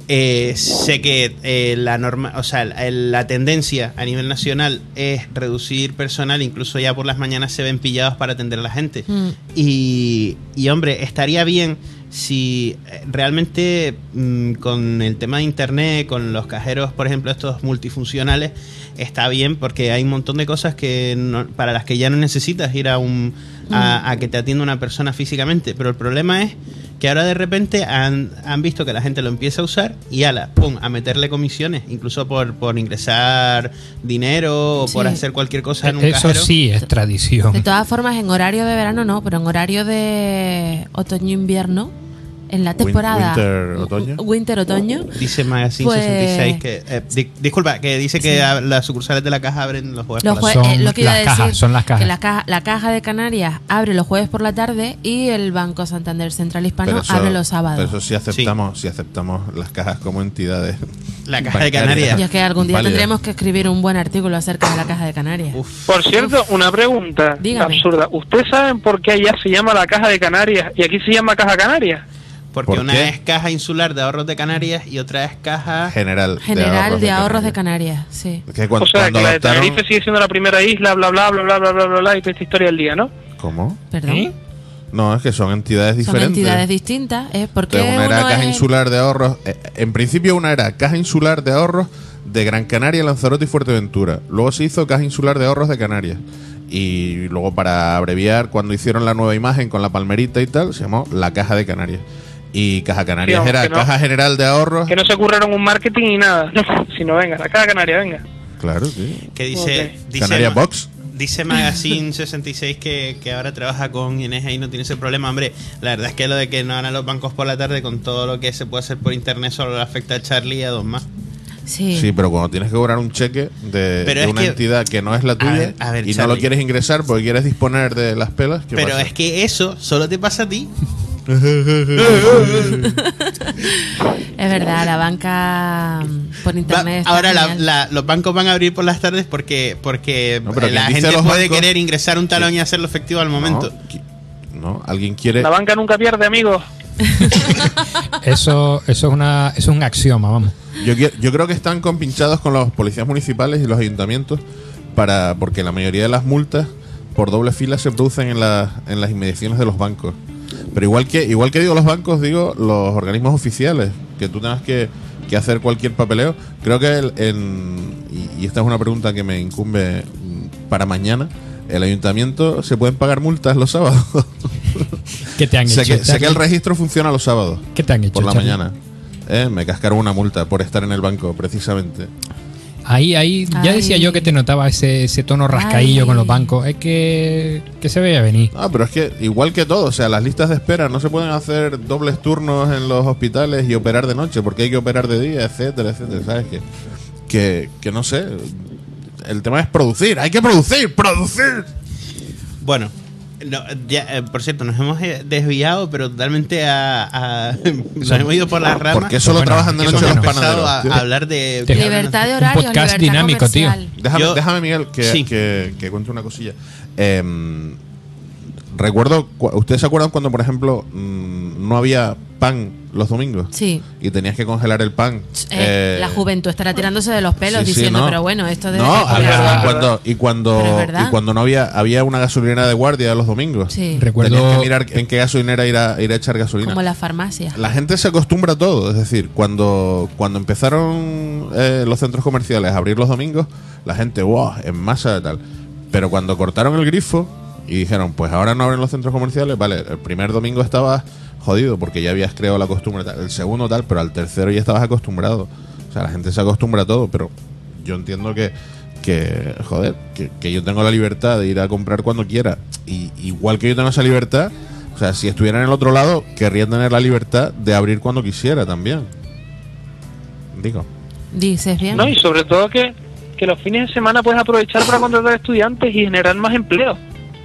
Eh, sé que eh, la norma, o sea, la, la tendencia a nivel nacional es reducir personal, incluso ya por las mañanas se ven pillados para atender a la gente. Mm. Y, y hombre, estaría bien si realmente mmm, con el tema de internet, con los cajeros, por ejemplo, estos multifuncionales, está bien porque hay un montón de cosas que no, para las que ya no necesitas ir a un a, a que te atienda una persona físicamente. Pero el problema es que ahora de repente han, han visto que la gente lo empieza a usar y ala, pum, a meterle comisiones, incluso por, por ingresar dinero o Sí. por hacer cualquier cosa en un Eso cajero. sí es tradición. De todas formas, en horario de verano no, pero en horario de otoño-invierno, en la temporada Winter, otoño. Winter-otoño, Dice Magazine Pues- sesenta y seis que... eh, di- disculpa, que dice que Sí. a- las sucursales de la caja abren los jueves los por la jue- Son eh, lo que iba a las decir, cajas, son las cajas. que la caja, la caja de Canarias abre los jueves por la tarde y el Banco Santander Central Hispano Pero eso- abre los sábados. Pero eso sí aceptamos, sí aceptamos las cajas como entidades. La caja de bancarias. Canarias. Y es que algún día Válida. tendremos que escribir un buen artículo acerca de la caja de Canarias. Uf. Por cierto, una pregunta Dígame. absurda. ¿Ustedes saben por qué allá se llama la Caja de Canarias y aquí se llama Caja Canarias? Porque ¿Por una qué? es caja insular de ahorros de Canarias y otra es caja... General. General de ahorros de Canarias. Canarias, sí. Que cuando, O sea, cuando que la de adoptaron- Tenerife sigue siendo la primera isla, bla, bla, bla, bla, bla, bla, bla, bla, y toda esta historia del día, ¿no? ¿Cómo? Perdón. ¿Eh? No, es que son entidades Son diferentes. entidades distintas, ¿eh? Porque Entonces, una era uno Caja es- Insular de Ahorros. eh, En principio, una era Caja Insular de Ahorros de Gran Canaria, Lanzarote y Fuerteventura. Luego se hizo Caja Insular de Ahorros de Canarias. Y luego, para abreviar, cuando hicieron la nueva imagen con la palmerita y tal, se llamó la Caja de Canarias. Y Caja Canarias Sí, era aunque no- Caja General de Ahorros. Que no se ocurrieron un marketing ni nada. Sino, venga, la Caja Canaria, venga. Claro, sí. Que dice... Ok. dice Canarias Ma- Box. Dice Magazine sesenta y seis que, que ahora trabaja con Inés y no tiene ese problema. Hombre, la verdad es que lo de que no van a los bancos por la tarde con todo lo que se puede hacer por internet solo le afecta a Charlie y a dos más. Sí. Sí, pero cuando tienes que cobrar un cheque de, Pero de es una que- entidad que no es la tuya ver, a ver, y no Charlie. lo quieres ingresar porque quieres disponer de las pelas, ¿qué Pero pasa? es que eso solo te pasa a ti. Es verdad, la banca mm, por Va- internet. está ahora la- genial. la- los bancos van a abrir por las tardes porque porque No, pero la quien dice gente los puede bancos- querer ingresar un talón y hacerlo efectivo al momento. No, qui- no, alguien quiere... La banca nunca pierde, amigos. Eso, eso es una, eso es un axioma, vamos. Yo, qui- yo creo que están compinchados con los policías municipales y los ayuntamientos para porque la mayoría de las multas por doble fila se producen en, la- en las inmediaciones de los bancos. Pero igual que igual que digo los bancos, digo los organismos oficiales, que tú tengas que, que hacer cualquier papeleo. Creo que el- en, y, y esta es una pregunta que me incumbe mm, para mañana, ¿el ayuntamiento se pueden pagar multas los sábados? ¿Qué te han sé, hecho? que, sé que el Charlie? registro funciona los sábados. ¿Qué te han hecho? Por la Charlie? mañana. Eh, me cascaron una multa por estar en el banco, precisamente. Ahí, ahí, ya Ay. decía yo que te notaba ese, ese tono rascaillo Ay. con los bancos. Es que, que se veía venir. Ah, pero es que igual que todo, o sea, las listas de espera no se pueden hacer dobles turnos en los hospitales y operar de noche, porque hay que operar de día, etcétera, etcétera, ¿sabes? Que, que, que no sé, el tema es producir, hay que producir, producir. Bueno, no, ya, eh, por cierto, nos hemos eh, desviado, pero totalmente a, a- nos hemos ido por las ramas. Porque solo Bueno, trabajan de Hemos noche los empezado a, panaderos. a hablar de Te- Libertad de Un horarios, podcast libertad dinámico, tío. comercial. Déjame, Yo- déjame Miguel, que, Sí. que, que cuente una cosilla. Em, recuerdo, cu- ¿ustedes se acuerdan cuando, por ejemplo, mm, no había pan los domingos? Sí. Y tenías que congelar el pan. Eh, Eh, la juventud estará tirándose de los pelos sí, sí, diciendo, no. pero bueno, esto de. No, de- había- verdad. y cuando, y cuando, Pero es verdad. y cuando no había, había una gasolinera de guardia los domingos. Sí, Recuerdo. Tenías que mirar en qué gasolinera ir a, ir a echar gasolina. como la farmacia. La gente se acostumbra a todo, es decir, cuando, cuando empezaron eh, los centros comerciales a abrir los domingos, la gente, wow, en masa tal. Pero cuando cortaron el grifo y dijeron, pues ahora no abren los centros comerciales, vale, el primer domingo estabas jodido porque ya habías creado la costumbre, tal, el segundo tal, pero al tercero ya estabas acostumbrado. O sea, la gente se acostumbra a todo, pero yo entiendo que, que joder, que, que yo tengo la libertad de ir a comprar cuando quiera. Y igual que yo tengo esa libertad, o sea, si estuviera en el otro lado, querría tener la libertad de abrir cuando quisiera también. Digo. Dices bien. ¿No? Y sobre todo que, que los fines de semana puedes aprovechar para contratar estudiantes y generar más empleo.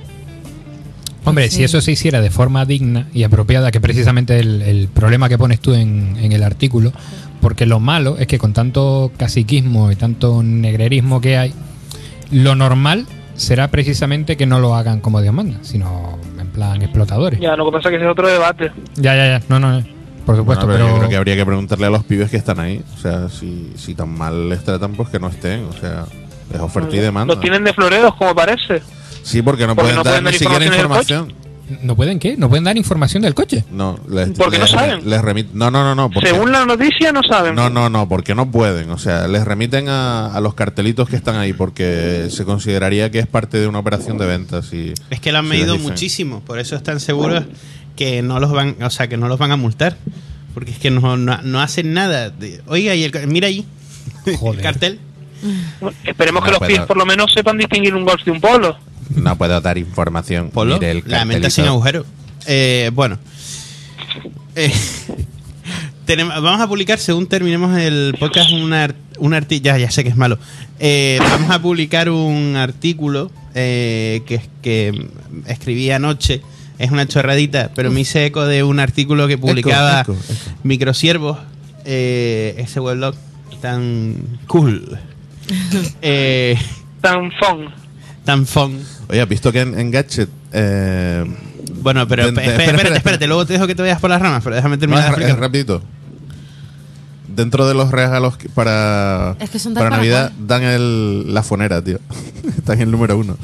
Hombre, Sí. si eso se hiciera de forma digna y apropiada, que precisamente el, el problema que pones tú en, en el artículo, porque lo malo es que con tanto caciquismo y tanto negrerismo que hay, lo normal será precisamente que no lo hagan como Dios manda, sino en plan explotadores. Ya, lo que pasa es que ese es otro debate. Ya, ya, ya, no, no. por supuesto, Bueno, pero, pero yo creo que habría que preguntarle a los pibes que están ahí. O sea, si, si tan mal les tratan, pues que no estén. O sea, es oferta y demanda. Lo tienen de floreros, como parece. Sí, porque no Porque pueden no dar pueden ni dar siquiera información en el información. ¿no pueden qué? ¿No pueden dar información del coche? No, les, Porque no les- saben. les remit- no, no, no, no. Porque, Según la noticia, no saben. no, no, no, porque no pueden. O sea, les remiten a, a los cartelitos que están ahí porque se consideraría que es parte de una operación de ventas. Y Es que lo han si les medido dicen- muchísimo, por eso están seguros que no los van, o sea, que no los van a multar, porque es que no, no, no hacen nada. De- Oiga, y el, ca- mira allí el Joder. cartel. Bueno, esperemos No que los puedo. pies por lo menos sepan distinguir un golf de un polo. No puedo dar información. Polo, Mire el la menta cartelito. sin agujero. Eh, bueno, Eh, tenemos, vamos a publicar, según terminemos el podcast, un, ar- un artículo. Ya, ya sé que es malo. Eh, vamos a publicar un artículo eh, que, que escribí anoche. Es una chorradita, pero me hice eco de un artículo que publicaba eco, eco. Microsiervos, eh, ese weblog tan cool, eh, Tan fun. tan fun. Oye, ¿has visto que en, en Gadget... Eh, Bueno, pero Ven- espe- espera, espérate, espera, espérate, espera. luego te dejo que te vayas por las ramas, pero déjame no, terminar es, de ra- es explicar. rapidito. Dentro de los regalos que- para, Es que son tal para para Navidad cual. dan el, la fonera, tío. Está en el número uno.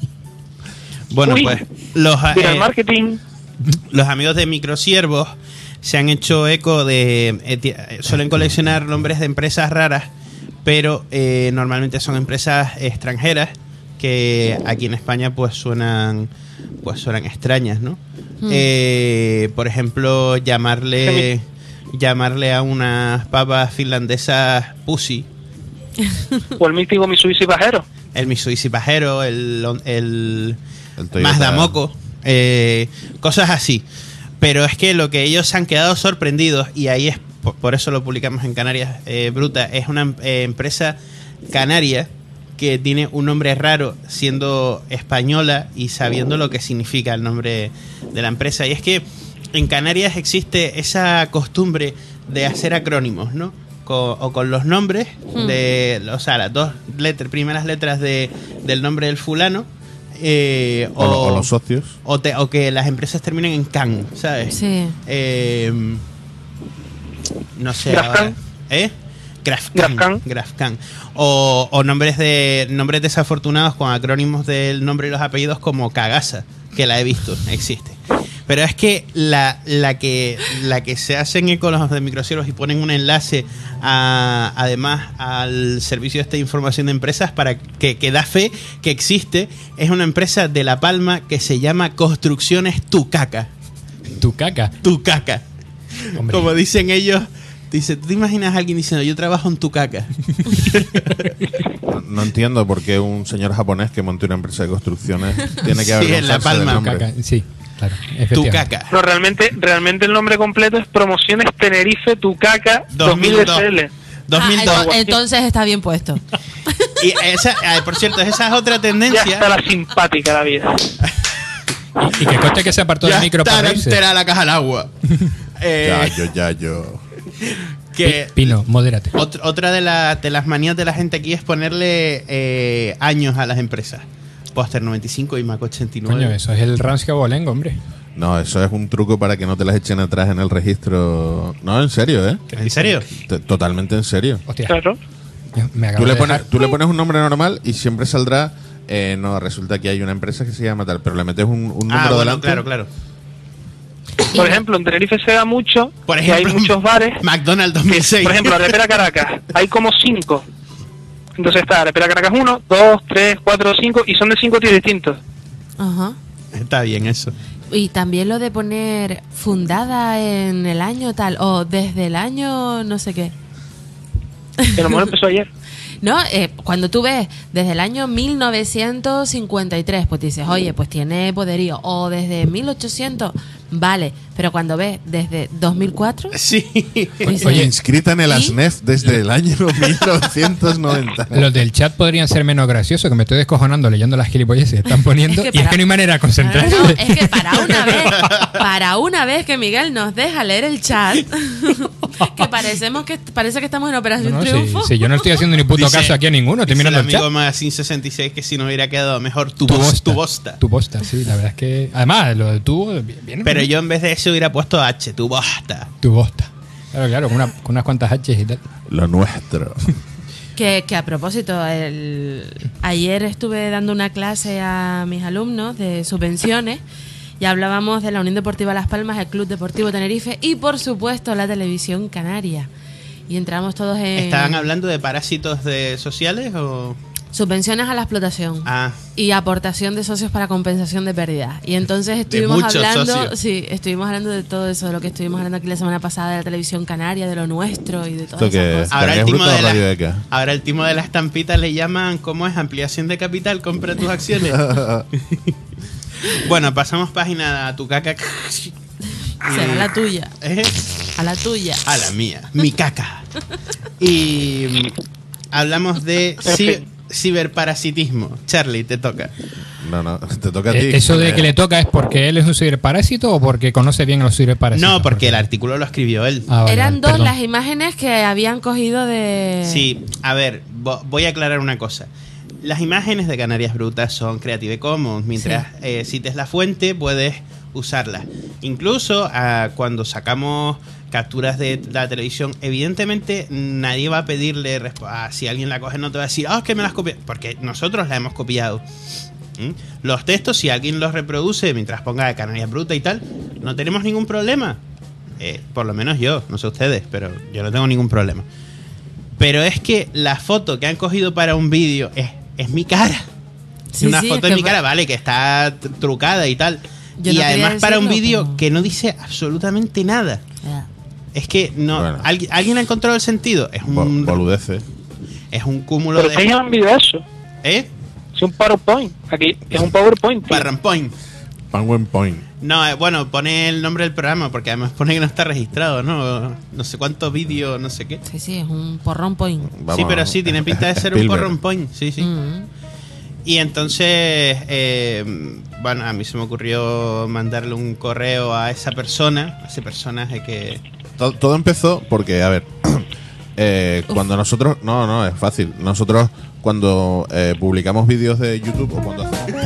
Bueno, Uy. pues los, Mira, el eh, marketing. los amigos de Microsiervos se han hecho eco de... eh, ti- eh, suelen coleccionar nombres de empresas raras, pero eh, normalmente son empresas extranjeras que aquí en España pues suenan pues suenan extrañas, ¿no? Mm. Eh, por ejemplo, llamarle llamarle a unas papas finlandesas Pussy, O el mítico Mitsubishi Pajero. el Mitsubishi Pajero, el, el, El Toyota. Mazda Moco, eh, cosas así. Pero es que lo que ellos se han quedado sorprendidos, y ahí es por, por eso lo publicamos en Canarias eh, Bruta, es una eh, empresa canaria que tiene un nombre raro siendo española y sabiendo lo que significa el nombre de la empresa. Y es que en Canarias existe esa costumbre de hacer acrónimos, ¿no? Co- o con los nombres de, o sea, las dos letras, primeras letras de, del nombre del fulano, eh, O, lo- o los socios. o, te- o que las empresas terminen en can, ¿sabes? Sí. Eh, no sé. Grafcan. ahora. ¿Eh? Grafcan. Grafcan. Grafcan. O, o nombres de nombres desafortunados con acrónimos del nombre y los apellidos como Cagasa, que la he visto, existe. Pero es que la, la que la que se hacen eco los de Microsiervos y ponen un enlace a, además al servicio este de información de empresas para que, que da fe que existe, es una empresa de La Palma que se llama Construcciones Tucaca. Tu caca. Tucaca. Hombre. Como dicen ellos, dice, ¿tú te imaginas a alguien diciendo yo trabajo en Tucaca? No, no entiendo por qué un señor japonés que monte una empresa de construcciones tiene que Sí, avergonzarse en La Palma. del nombre. Caca. Sí, claro. efectivamente. Tucaca. No, realmente, realmente el nombre completo es Promociones Tenerife Tucaca dos mil dos mil dos. S L. dos mil dos. Ah, ento- entonces está bien puesto. Y esa, ah, por cierto, esa es otra Ya tendencia. está la simpática la vida. Y, y que conste que se apartó Ya del micro está para reírse. entera la caja al agua. Eh, Ya, yo, ya, yo. que Pino, modérate. ot- otra de, la- de las manías de la gente aquí es ponerle eh, años a las empresas. Póster noventa y cinco y Mac ochenta y nueve. Coño, eso es el rancio abolengo, hombre. No, eso es un truco para que no te las echen atrás en el registro. No, en serio, ¿eh? ¿En serio? T- Totalmente en serio. Hostia, Claro. me acabo Tú le, de pones, dejar- tú le pones un nombre normal y siempre saldrá. Eh, no, resulta que hay una empresa que se llama tal, pero le metes un, un número Ah, bueno, delante. claro, claro. Por ejemplo, en Tenerife se da mucho Por que hay ejemplo, muchos bares. McDonald's dos mil seis. Por ejemplo, la Repera Caracas, hay como cinco. Entonces está Repera Caracas uno, dos, tres, cuatro, cinco y son de cinco tíos distintos. Ajá. Está bien eso. Y también lo de poner fundada en el año tal o desde el año no sé qué. Que a lo mejor empezó ayer. No, eh, cuando tú ves desde el año mil novecientos cincuenta y tres, pues dices, oye, pues tiene poderío. O desde mil ochocientos, vale. Pero cuando ves desde dos mil cuatro, Sí. dices, Oye, inscrita en el ¿Y? ASNEF desde el año mil novecientos noventa. Los del chat podrían ser menos graciosos, que me estoy descojonando leyendo las gilipolleces que están poniendo. Es que y es para- que no hay manera de concentrarse. No, no, es que para una vez, para una vez que Miguel nos deja leer el chat, que parecemos que parece que estamos en Operación No, no, Triunfo. si, si yo no estoy haciendo ni puto Dice- caso aquí a ninguno, estoy dice mirando el el chat. amigo Magazine sesenta y seis que si no hubiera quedado mejor tu, Tu bos- bosta. tu bosta. Tu bosta, sí, la verdad es que. Además, lo de tubo viene Pero Pero yo en vez de eso hubiera puesto H, tu bosta. Tu bosta. Claro, claro, con, una- con unas cuantas H's y tal. Lo nuestro. Que, que a propósito, el, ayer estuve dando una clase a mis alumnos de subvenciones y hablábamos de la Unión Deportiva Las Palmas, el Club Deportivo Tenerife y, por supuesto, la Televisión Canaria. Y entramos todos en... ¿Estaban hablando de parásitos de sociales o...? Subvenciones a la explotación. Ah, Y aportación de socios para compensación de pérdidas. Y entonces estuvimos muchos hablando, socios. sí, estuvimos hablando de todo eso, de lo que estuvimos hablando aquí la semana pasada, de la televisión canaria, de lo nuestro y de todas ¿Esto qué esas es? cosas. ahora ¿Canarias el, timo Bruta de o Radio la, Eca? ahora el timo de las estampitas le llaman, ¿cómo es? Ampliación de capital, compra tus acciones. Bueno, pasamos página a tu caca. Será la tuya, ¿Eh? a la tuya. A la mía, mi caca. Y mm, hablamos de ci- ciberparasitismo. Charlie, te toca. No, no, te toca a ti. Eh, ¿Eso de que le toca es porque él es un ciberparásito o porque conoce bien a los ciberparásitos? No, porque el artículo lo escribió él. Ah, vale, Eran vale, dos perdón. las imágenes que habían cogido de... Sí, a ver, vo- voy a aclarar una cosa. Las imágenes de Canarias Brutas son Creative Commons. Mientras eh, cites la fuente, puedes usarlas. Incluso ah, cuando sacamos capturas de la televisión, evidentemente nadie va a pedirle resp- ah, si alguien la coge no te va a decir, ah, es que me las copié, porque nosotros la hemos copiado. ¿Mm? Los textos, si alguien los reproduce mientras ponga de Canarias Bruta y tal, no tenemos ningún problema. Eh, por lo menos yo, no sé ustedes, pero yo no tengo ningún problema. Pero es que la foto que han cogido para un vídeo es, es mi cara. Sí, Una sí, foto es de que mi fue- cara, vale, que está t- trucada y tal. Yo y no quería además para un decirlo, vídeo pero- que no dice absolutamente nada. Ya. Es que no. Bueno. ¿alguien, ¿alguien ha encontrado el sentido? Es Bo- un, Boludeces. es un cúmulo Pero ustedes de. han visto eso. ¿Eh? Es un PowerPoint. Aquí es un PowerPoint. tío. PowerPoint. PowerPoint. No, eh, bueno, pone el nombre del programa porque además pone que no está registrado, ¿no? No sé cuántos vídeos, no sé qué. Sí, sí, es un porrón point. Vamos, sí, pero sí, tiene pinta de ser un Spielberg. porrón point. Sí, sí. Mm. Y entonces, eh, bueno, a mí se me ocurrió mandarle un correo a esa persona, a ese personaje que... Todo, todo empezó porque, a ver, eh, cuando nosotros... No, no, es fácil. Nosotros cuando eh, publicamos vídeos de YouTube o cuando hacemos...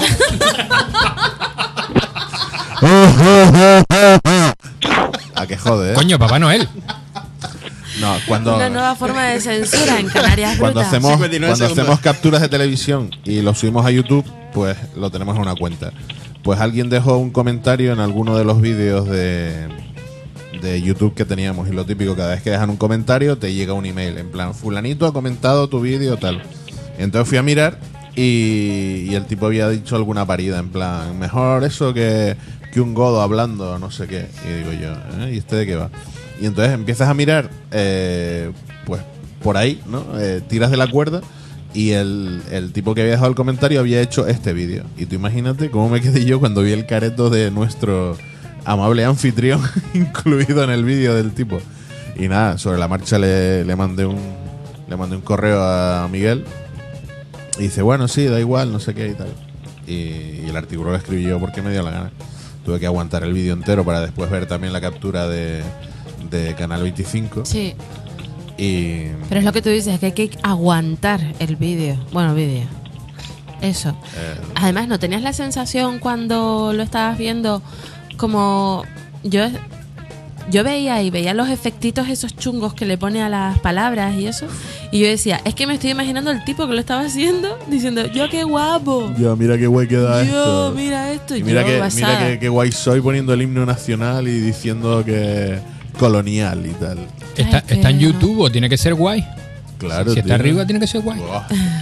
¿A qué jode, eh? Coño, Papá Noel. No, cuando... Una nueva forma de censura en Canarias Cuando Brutas. hacemos, cincuenta y nueve cuando segundos. hacemos capturas de televisión y lo subimos a YouTube, pues lo tenemos en una cuenta. Pues alguien dejó un comentario en alguno de los vídeos de, de YouTube que teníamos. Y lo típico, cada vez que dejan un comentario te llega un email. En plan, fulanito ha comentado tu vídeo, tal. Y entonces fui a mirar y, y el tipo había dicho alguna parida. En plan, mejor eso que, que un godo hablando, no sé qué. Y digo yo, ¿eh? ¿Y este de qué va? Y entonces empiezas a mirar, eh, pues por ahí, ¿no? Eh, tiras de la cuerda y el, el tipo que había dejado el comentario había hecho este vídeo. Y tú imagínate cómo me quedé yo cuando vi el careto de nuestro amable anfitrión incluido en el vídeo del tipo. Y nada, sobre la marcha le, le mandé un le mandé un correo a Miguel y dice, bueno, sí, da igual, no sé qué y tal. Y, y el artículo lo escribí yo porque me dio la gana. Tuve que aguantar el vídeo entero para después ver también la captura de, de Canal veinticinco. Sí, Y pero es lo que tú dices, que hay que aguantar el vídeo. Bueno, vídeo. Eso. eh, Además, ¿no tenías la sensación cuando lo estabas viendo como yo yo veía y veía los efectitos esos chungos que le pone a las palabras y eso? Y yo decía, es que me estoy imaginando el tipo que lo estaba haciendo diciendo, yo qué guapo. ya, mira qué guay queda Yo, esto. mira esto. Y yo, mira, que, mira basada. que, que guay soy poniendo el himno nacional y diciendo que colonial y tal. ¿Está, qué está en no. YouTube o tiene que ser guay? Claro. Si está tío. arriba, tiene que ser guay. Buah.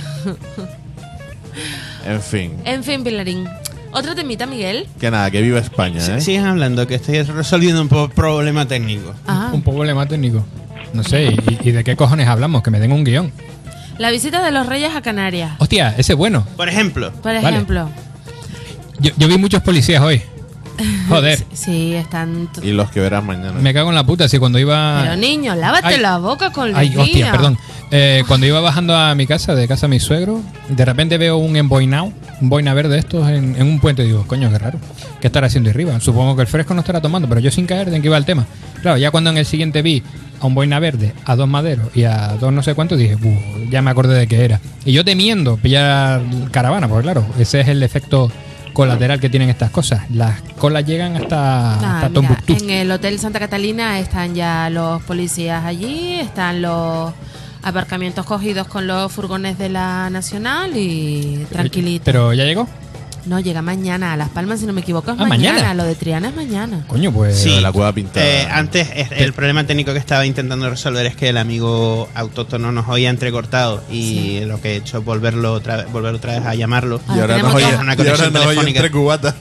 En fin. En fin, Pilarín. Otro temita, Miguel. Que nada, que viva España, ¿eh? Sigan hablando, que estoy resolviendo un po- problema técnico. Ah, Un problema técnico. No sé, y, y de qué cojones hablamos? Que me den un guión. la visita de los Reyes a Canarias, Hostia, ese es bueno. Por ejemplo, por Vale. ejemplo. Yo, yo vi muchos policías hoy. Joder, Sí, están... t- Y los que verán mañana. me cago en la puta. Si cuando iba... Pero niño, lávate Ay. la boca con Ay, lejía. hostia, perdón. Eh, cuando iba bajando a mi casa, de casa de mi suegro, de repente veo un emboinao, un boina verde de estos en, en un puente y digo, coño, qué raro. ¿Qué estará haciendo ahí arriba? Supongo que el fresco no estará tomando, pero yo sin caer de en qué iba el tema. Claro, ya cuando en el siguiente vi a un boina verde, a dos maderos y a dos no sé cuántos, dije, "Buh, ya me acordé de qué era". Y yo temiendo pillar caravana, porque claro, ese es el efecto colateral que tienen estas cosas. Las colas llegan hasta, Ah, hasta mira, Tombuctú. en el Hotel Santa Catalina están ya los policías allí, están los aparcamientos cogidos con los furgones de la Nacional y tranquilito. ¿Pero ya llegó? No, llega mañana a Las Palmas, si no me equivoco, es Ah, mañana. ¿mañana? Lo de Triana es mañana. Coño, pues... Sí. de la cueva pintada. Eh, antes, es- el problema técnico que estaba intentando resolver es que el amigo autóctono nos oía entrecortado y Sí. lo que he hecho es volverlo otra vez, volver otra vez a llamarlo. Ah, y ahora tenemos nos que- oye, una y ahora conexión nos oye telefónica. entre cubatas.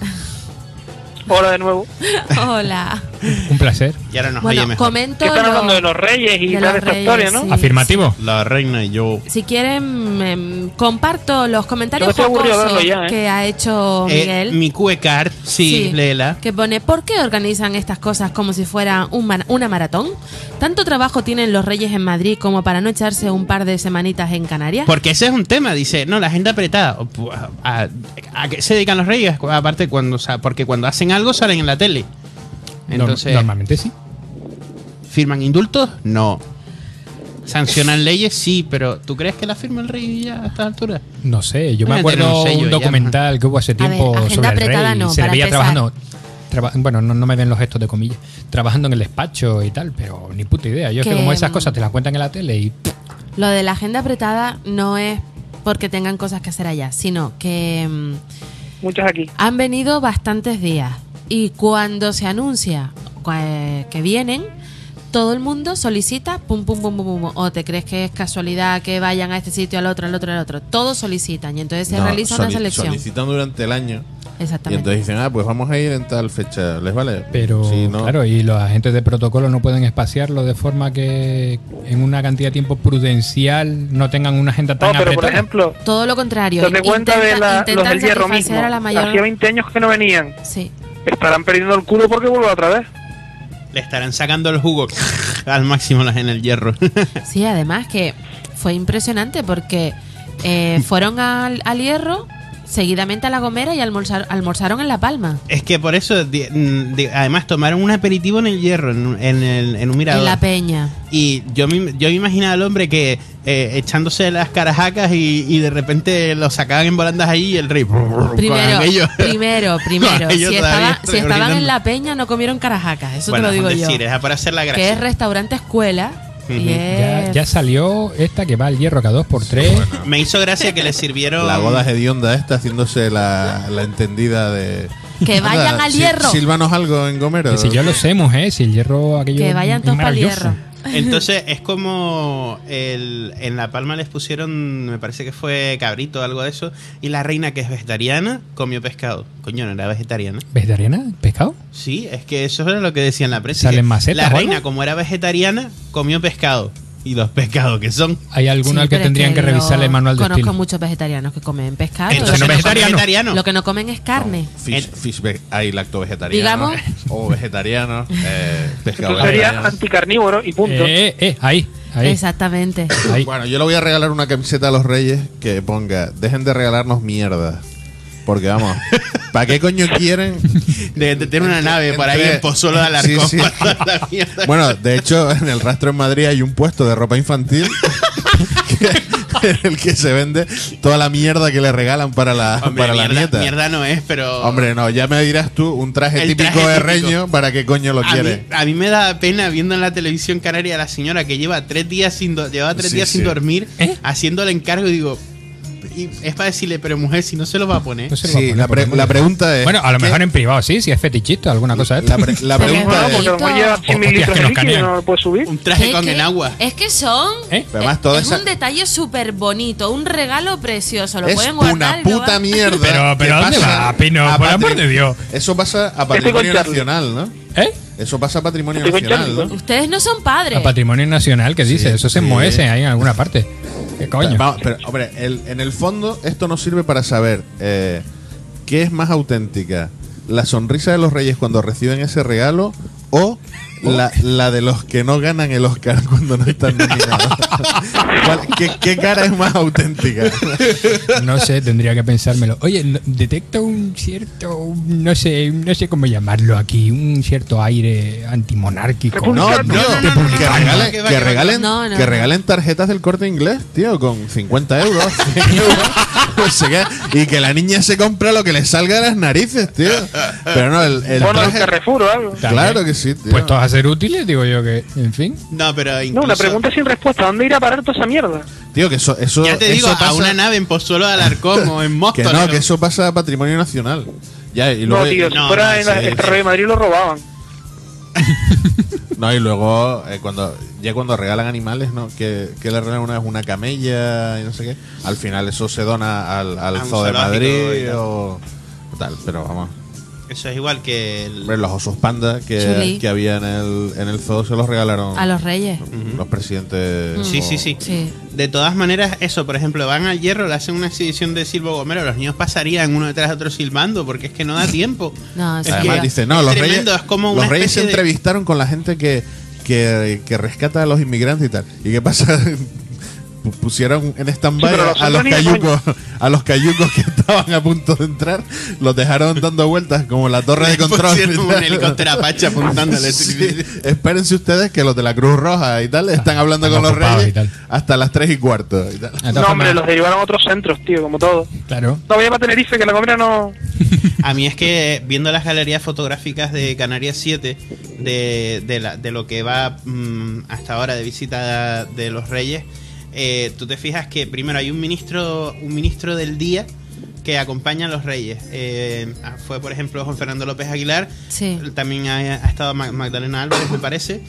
Hola de nuevo. Hola. Un placer. Y ahora nos Bueno, oye mejor. comento Que están lo- hablando de los reyes y de tal los esta reyes, historia, ¿no? sí. Afirmativo. La reina y yo. Si quieren, em, comparto los comentarios Yo estoy aburrido de jocosos verlo ya, ¿eh? que ha hecho Eh, Miguel. mi Q E card, sí, léela. Que pone, ¿por qué organizan estas cosas como si fuera un ma- una maratón? ¿Tanto trabajo tienen los reyes en Madrid como para no echarse un par de semanitas en Canarias? Porque ese es un tema, dice, no, la agenda apretada. O, pu- ¿A, a qué se dedican los reyes? Aparte, cuando, o sea, porque cuando hacen algo salen en la tele. Entonces, Norm- Normalmente sí. ¿firman indultos? No. ¿Sancionan leyes? Sí, pero ¿tú crees que la firma el rey ya a estas alturas? No sé, yo me Debe tener acuerdo un sello un ya, documental que hubo hace A ver, tiempo agenda sobre el apretada rey. no, y se le para veía empezar. trabajando. traba- bueno, no, no me ven los gestos de comillas. Trabajando en el despacho y tal, pero ni puta idea. Yo es que Que, como esas mm, cosas te las cuentan en la tele y. Lo de la agenda apretada no es porque tengan cosas que hacer allá, sino que mm, Muchos aquí. han venido bastantes días y cuando se anuncia cua- que vienen, todo el mundo solicita pum pum pum pum pum, o te crees que es casualidad que vayan a este sitio, al otro, al otro, al otro. Todos solicitan y entonces se No, realiza una soli- selección. Solicitan durante el año. Y Exactamente. entonces dicen, ah, pues vamos a ir en tal fecha. ¿Les vale? Pero, Sí, ¿no? claro, y los agentes de protocolo no pueden espaciarlo de forma que en una cantidad de tiempo prudencial no tengan una agenda tan No, pero por apretada. ejemplo, Todo lo contrario. date cuenta de intenta- la- los intentan del hierro satisfacer mismo. a la mayor- Hacía veinte años que no venían. Sí. Estarán perdiendo el culo porque vuelvo otra vez. Le estarán sacando el jugo al máximo las en el hierro. Sí, además que fue impresionante porque eh, fueron al, al Hierro, seguidamente a La Gomera y almorzar- almorzaron en La Palma. Es que por eso, di- mm, di- además, tomaron un aperitivo en el hierro, en, un- en el, en un mirador. En La Peña. Y yo me, yo me imaginaba al hombre que eh, echándose las carajacas y, y de repente lo sacaban en volandas allí y el rey. con Primero, aquello- primero, primero. con aquello Si, todavía estaba- si estaban orinando. en La Peña no comieron carajacas, eso Bueno, te lo digo es yo. decir, es para hacer la Que gracia. es restaurante escuela. Ujú. Y Ya, es... ya salió esta que va al hierro cada dos por tres. Me hizo gracia que le sirvieron. La goda hedionda esta haciéndose la, la entendida de. Que vayan Anda, al sí- hierro. Sílvanos algo en Gomero. Que si yo lo sé, mujer, si el hierro aquello Que es- vayan es todos para el maravilloso. Hierro. Entonces es como el, en La Palma les pusieron, me parece que fue cabrito o algo de eso, y la reina que es vegetariana comió pescado. Coño, no era vegetariana. ¿Vegetariana? ¿Pescado? Sí, es que eso era lo que decía en la prensa. ¿Salen que macetas La o reina, algo? como era vegetariana, comió pescado. Y los pescados que son. Hay algunos Sí, que pero es tendrían que, lo- revisar el manual de Conozco estilo. muchos vegetarianos que comen pescado. Entonces no no son vegetariano. vegetarianos. Lo que no comen es carne. Fish, El- fish ve- hay lacto vegetariano. Digamos. O vegetariano. Eh, pescado Entonces sería vegetariano. anticarnívoro y punto. Eh, eh, ahí, ahí. Exactamente. ahí. Bueno, yo le voy a regalar una camiseta a los reyes que ponga: dejen de regalarnos mierda. Porque vamos, ¿para qué coño quieren? De, de tener una nave por ahí Entre- en Pozuelo de Alarcón. Sí, sí. para la mierda. Bueno, de hecho, en el Rastro en Madrid hay un puesto de ropa infantil que- en el que se vende toda la mierda que le regalan para la, Hombre, para la mierda, nieta. mierda no es, pero. Hombre, no, ya me dirás tú, un traje El típico traje de típico. reño, ¿para qué coño lo a mí, quiere? a mí me da pena viendo en la televisión canaria a la señora que lleva tres días sin do- lleva tres Sí, días sí. sin dormir, ¿Eh? haciendo el encargo y digo, y es para decirle, pero mujer, si no se lo va a poner. No se lo va a Sí, poner, la, pre- porque- la pregunta es... Bueno, a lo ¿qué- mejor en privado sí, si es fetichista, alguna cosa de la, esta. pre- la Pero pregunta Bueno, es... porque a lo mejor lleva cien Hostias, mililitros que de nos líquido y canean. no lo puede subir. Un traje ¿Qué- con qué? el agua. Es que son. ¿Eh? Pero además toda es esa- un detalle súper bonito, un regalo precioso. Lo Es pueden guardar. una y lo puta van- mierda. Pero- pero que ¿dónde pasa va, Pino? a Por amor patri- de Dios. Eso pasa a Estoy patrimonio con Charlie. nacional, ¿no? ¿Eh? Eso pasa a patrimonio Estoy con nacional, Charlie. ¿no? Ustedes no son padres. A patrimonio nacional, que dice, Sí, eso se sí. mueve ahí en alguna parte. ¿Qué coño? Vamos, pero, hombre, el- en el fondo esto nos sirve para saber eh, qué es más auténtica, la sonrisa de los reyes cuando reciben ese regalo o la, la de los que no ganan el Oscar cuando no están nominados. ¿Cuál- qué, qué cara es más auténtica? No sé, tendría que pensármelo. Oye, no- detecto un cierto, no sé, no sé cómo llamarlo aquí, un cierto aire antimonárquico. No, tío, no, no, no, que, no, no, regalen, que va, que que va. regalen, No, no, que no. regalen tarjetas del Corte Inglés, tío, con cincuenta euros, cien euros. no sé qué, y que la niña se compra lo que le salga de las narices, tío. Pero no, el, el Bueno, el traje- Carrefour o algo. Claro que sí, tío. Puestos a ser útiles, digo yo que, en fin. No, pero No, incluso... una pregunta sin respuesta. ¿Dónde irá a parar toda esa mierda? Tío, que eso, eso Ya te eso digo, a pasa- una nave en Pozuelo de Alarcón o en que Móstoles. no, que eso pasa a patrimonio nacional. Ya, y luego, No, tío, si no, fuera no, en la- sí, el sí. Ferrocarril de Madrid lo robaban. no, y luego eh, cuando ya cuando regalan animales, ¿no? Que, que le regalan una vez una camella y no sé qué. Al final eso se dona al, al A un Zoo de zoológico y Madrid tal. o o tal, pero vamos. Eso es igual que el... Hombre, los osos panda que, Chuli. que había en el, en el zoo se los regalaron A los reyes. los presidentes. Sí, o- sí, sí, Sí. De todas maneras, eso, por ejemplo, van al Hierro, le hacen una exhibición de Silbo Gomero, los niños pasarían uno detrás de otro silbando, porque es que no da tiempo. No, sí. Además que dice, no, es los tremendo, reyes, es como una los reyes se especie de- entrevistaron con la gente que, que, que rescata a los inmigrantes y tal. ¿Y qué pasa? Pusieron en stand-by Sí, pero a, los a los otros ni de cayucos, a los cayucos que estaban a punto de entrar, los dejaron dando vueltas como la torre de control. Pusieron un helicóptero Apache apuntándole. Sí, espérense ustedes que los de la Cruz Roja y tal están hablando están con los ocupados reyes y tal. hasta las tres y cuarto y tal. De todas No, hombre, formas, los derivaron a otros centros, tío, como todo. Claro. No, voy a para Tenerife, que la comida no... A mí es que viendo las galerías fotográficas de Canarias siete, de, de, la- de lo que va mm, hasta ahora de visita de los reyes, eh, tú te fijas que primero hay un ministro, un ministro del día que acompaña a los reyes. Eh, fue, por ejemplo, Juan Fernando López Aguilar. Sí. También ha, ha estado Ma- Magdalena Álvarez, me parece.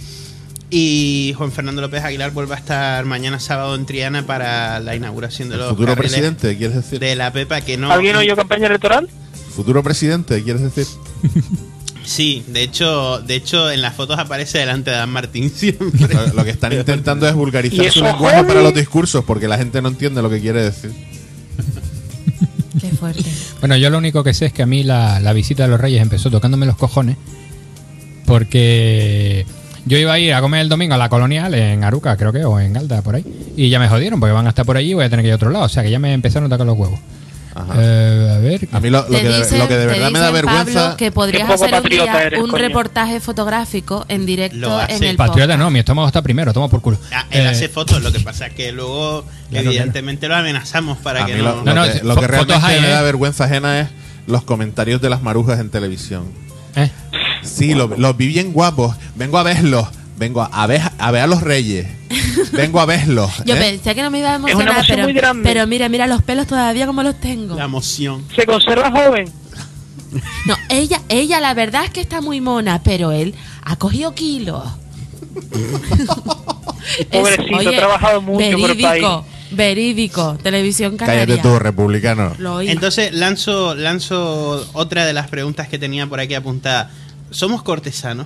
Y Juan Fernando López Aguilar vuelve a estar mañana sábado en Triana para la inauguración de El los futuro carriles presidente, ¿quieres decir? de la Pepa, que no... ¿Alguien oyó campaña electoral? Futuro presidente, ¿quieres decir? Sí, de hecho, de hecho en las fotos aparece delante de Dan Martín siempre. Lo, lo que están intentando es ¿Y vulgarizar eso, su lenguaje joder? para los discursos, porque la gente no entiende lo que quiere decir. Qué fuerte. Bueno, yo lo único que sé es que a mí la, la visita de los reyes empezó tocándome los cojones porque yo iba a ir a comer el domingo a la Colonial en Aruca, creo que, o en Galda, por ahí, y ya me jodieron porque van a estar por allí y voy a tener que ir a otro lado, o sea que ya me empezaron a tocar los huevos. Ajá. Eh, a ver... A mí lo, lo Te que, de- dicen- lo que de te verdad me da dicen, vergüenza... Pablo, que podrías Qué poco hacer un, patriota día eres, un coño. reportaje fotográfico en directo Lo hace. en el Patriota podcast. no, mi estómago está primero, toma por culo. Ah, él Eh, hace fotos, lo que pasa es que luego Claro, evidentemente lo amenazamos para a que mí no... lo, No, lo no, que, fo- lo que fotos realmente hay, me ¿eh? da vergüenza ajena es los comentarios de las marujas en televisión. eh, Sí, lo- los vi bien guapos. Vengo a verlos. Vengo a, a ver a ver a los reyes. Vengo a verlos. Yo ¿eh? pensé que no me iba a una emocionar, emoción pero, muy grande. pero mira, mira los pelos todavía como los tengo. La emoción. Se conserva joven. No, ella, ella la verdad es que está muy mona, pero él ha cogido kilos. Pobrecito, ha trabajado mucho por el verídico, verídico, televisión canaria. Cállate tú, republicano. Lo oí. Entonces lanzo, lanzo otra de las preguntas que tenía por aquí apuntada. ¿Somos cortesanos?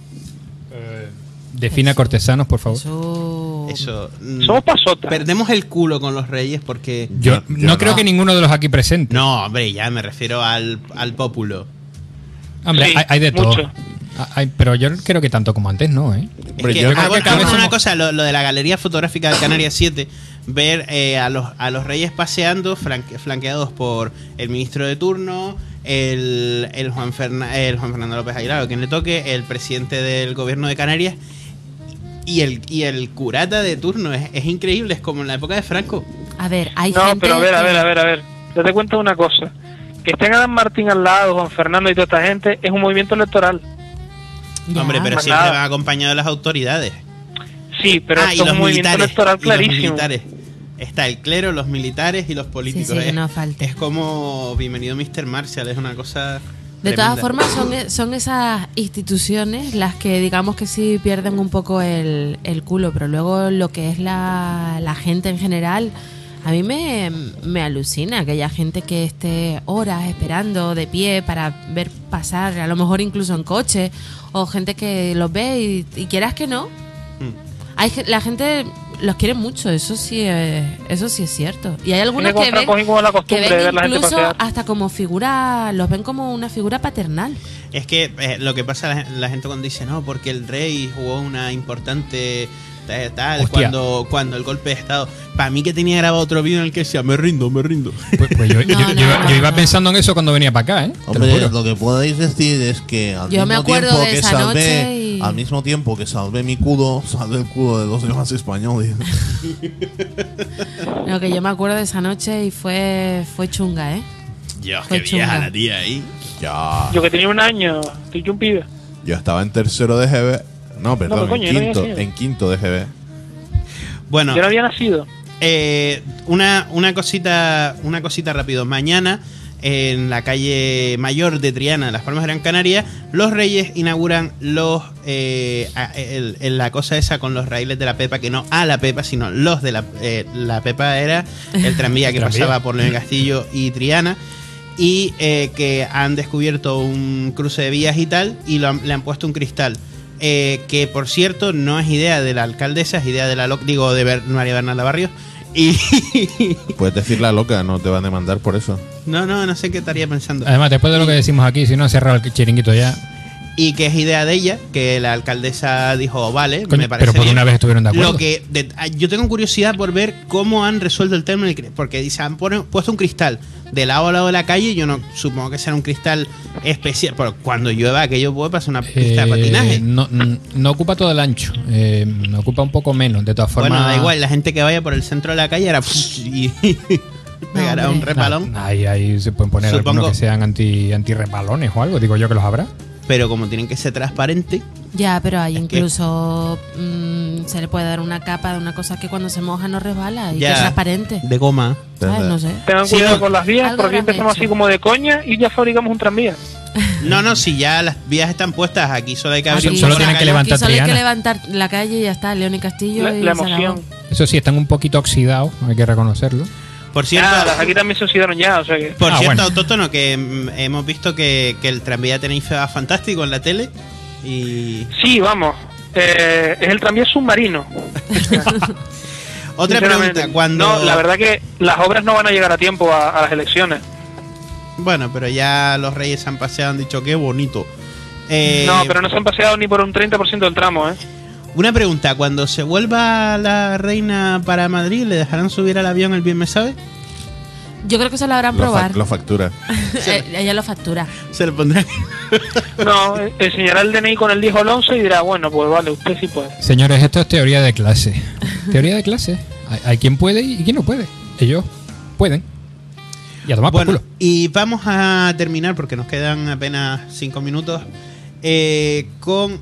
defina cortesanos, por favor. Eso- Eso. mm, Somos pasotas. Perdemos el culo con los reyes porque... Yo, Yo- no yo creo no. que ninguno de los aquí presentes. No, hombre, ya me refiero al, al pópulo. Hombre, Sí, hay, hay de todo. mucho. Ah, hay- pero yo creo que tanto como antes no, ¿eh? Hombre, Es que, yo ah, creo bueno, que cada no, vez una somos- cosa, lo, lo de la galería fotográfica de Canarias siete, ver eh, a, los, a los reyes paseando, flanque- flanqueados por el ministro de turno, el, el, Juan Ferna- el Juan Fernando López Aguilar, o quien le toque, el presidente del gobierno de Canarias y el, y el curata de turno. Es, es increíble, es como en la época de Franco. A ver, hay No, gente pero a ver, a que- ver, a ver, a ver. Yo te cuento una cosa. Que estén Adán Martín al lado, Juan Fernando y toda esta gente, es un movimiento electoral. Ya. Hombre, pero Más siempre nada. van acompañados de las autoridades. Sí, pero Ah, y esto es los un movimiento militares. electoral y los clarísimo. militares. Está el clero, los militares y los políticos. Sí, sí, que es, no falte. es como bienvenido mister Marshall, es una cosa. De tremenda. todas formas, son, e- son esas instituciones las que digamos que sí pierden un poco el, el culo, pero luego lo que es la, la gente en general, a mí me, me alucina que haya gente que esté horas esperando de pie para ver pasar, a lo mejor incluso en coche, o gente que los ve y, y quieras que no. Mm. Hay, ge- la gente los quiere mucho, eso sí es, eso sí es cierto. Y hay algunos Tiene que como ven, Franco y como la que costumbre de ven ver la gente incluso pasear. hasta como figura, los ven como una figura paternal. Es que eh, lo que pasa, la, la gente cuando dice, no, porque el rey jugó una importante eh, tal, Hostia. cuando cuando el golpe de estado. Para mí que tenía grabado otro vídeo en el que decía, me rindo, me rindo. Pues, pues yo, yo- No, yo no, iba, no, yo iba no. pensando en eso cuando venía para acá, ¿eh? Te lo Hombre, juro. lo que podéis decir es que al Yo me mismo acuerdo tiempo de que esa salvé, noche y- al mismo tiempo que salvé mi culo, salvé el culo de los demás españoles. Lo que yo me acuerdo de esa noche y fue fue chunga, ¿eh? Dios, Fue qué vieja chunga. la tía ahí. Ya. Yo que tenía un año, estoy yo un pibe. Yo estaba en tercero de G B. No, perdón, pero coño, en yo no quinto, había sido. en quinto de G B. Bueno, Yo no había nacido. eh, una, una cosita una cosita rápido. Mañana, en la calle Mayor de Triana, Las Palmas de Gran Canaria, los Reyes inauguran los eh, a- el- el- la cosa esa con los raíles de la Pepa, que no a la Pepa, sino los de la, eh, la Pepa era el tranvía que Tranvía. pasaba por León Castillo y Triana. Y eh, que han descubierto un cruce de vías y tal, y lo han- le han puesto un cristal. Eh, que por cierto no es idea de la alcaldesa, es idea de la lo- digo de Ber- María Bernarda Barrios. Y Puedes decir la loca, no te van a demandar por eso. no, no, no sé qué estaría pensando. Además, después de lo que decimos aquí, si no ha cerrado el chiringuito ya. Y que es idea de ella, que la alcaldesa dijo, vale, Coño, me parece pero por bien. una vez estuvieron de acuerdo. Lo que de- ah, yo tengo curiosidad por ver cómo han resuelto el tema, del cri- porque dice, han pone- puesto un cristal de lado a lado de la calle. Yo no supongo que será un cristal especial, pero cuando llueva aquello puede pasar una pista de Eh, patinaje. no, n- no ocupa todo el ancho, eh, no ocupa un poco menos. De todas formas, Bueno, da igual, la gente que vaya por el centro de la calle era y pegará un hombre. repalón. Nah, ahí, ahí se pueden poner Supongo- algunos que sean anti, anti-repalones o algo. Digo yo que los habrá. Pero como tienen que ser transparentes, Ya, pero ahí Es que- incluso mm, se le puede dar una capa de una cosa que cuando se moja no resbala y ya que es transparente. de goma. ¿Sabes? No sé. Tengan Sí, cuidado no. con las vías, Algo porque habrán empezamos hecho. así como de coña y ya fabricamos un tranvía. No, no, si ya las vías están puestas, aquí solo hay que abrir Aquí- un solo poco tienen la que calle. levantar Aquí solo hay que Triana. levantar la calle y ya está, León y Castillo La, y la se acabó. emoción. Eso sí, están un poquito oxidados, hay que reconocerlo. Por cierto, Ah, las aquí también se oxidaron ya, o sea que. por Ah, cierto, bueno. autóctono, que mm, hemos visto que, que el tranvía de Tenerife va fantástico en la tele. Y Sí, vamos. Eh, es el tranvía submarino. otra Sinceramente. pregunta, cuando No, la verdad que las obras no van a llegar a tiempo a, a las elecciones. bueno, pero ya los Reyes han paseado, han dicho qué bonito. Eh, No, pero no se han paseado ni por un treinta por ciento del tramo, ¿eh? Una pregunta, cuando se vuelva la reina para Madrid, ¿le dejarán subir al avión el bien me sabe? Yo creo que se lo habrán Lo, fa- probar. lo factura. Eh, Ella lo factura. Se le pondrá. No, eh, enseñará el D N I con el diez Alonso y dirá, bueno, pues vale, usted sí puede. Señores, esto es teoría de clase. Teoría de clase. Hay, hay quien puede y quien no puede. Ellos pueden. Y a tomar por Bueno, culo. y vamos a terminar porque nos quedan apenas cinco minutos eh, con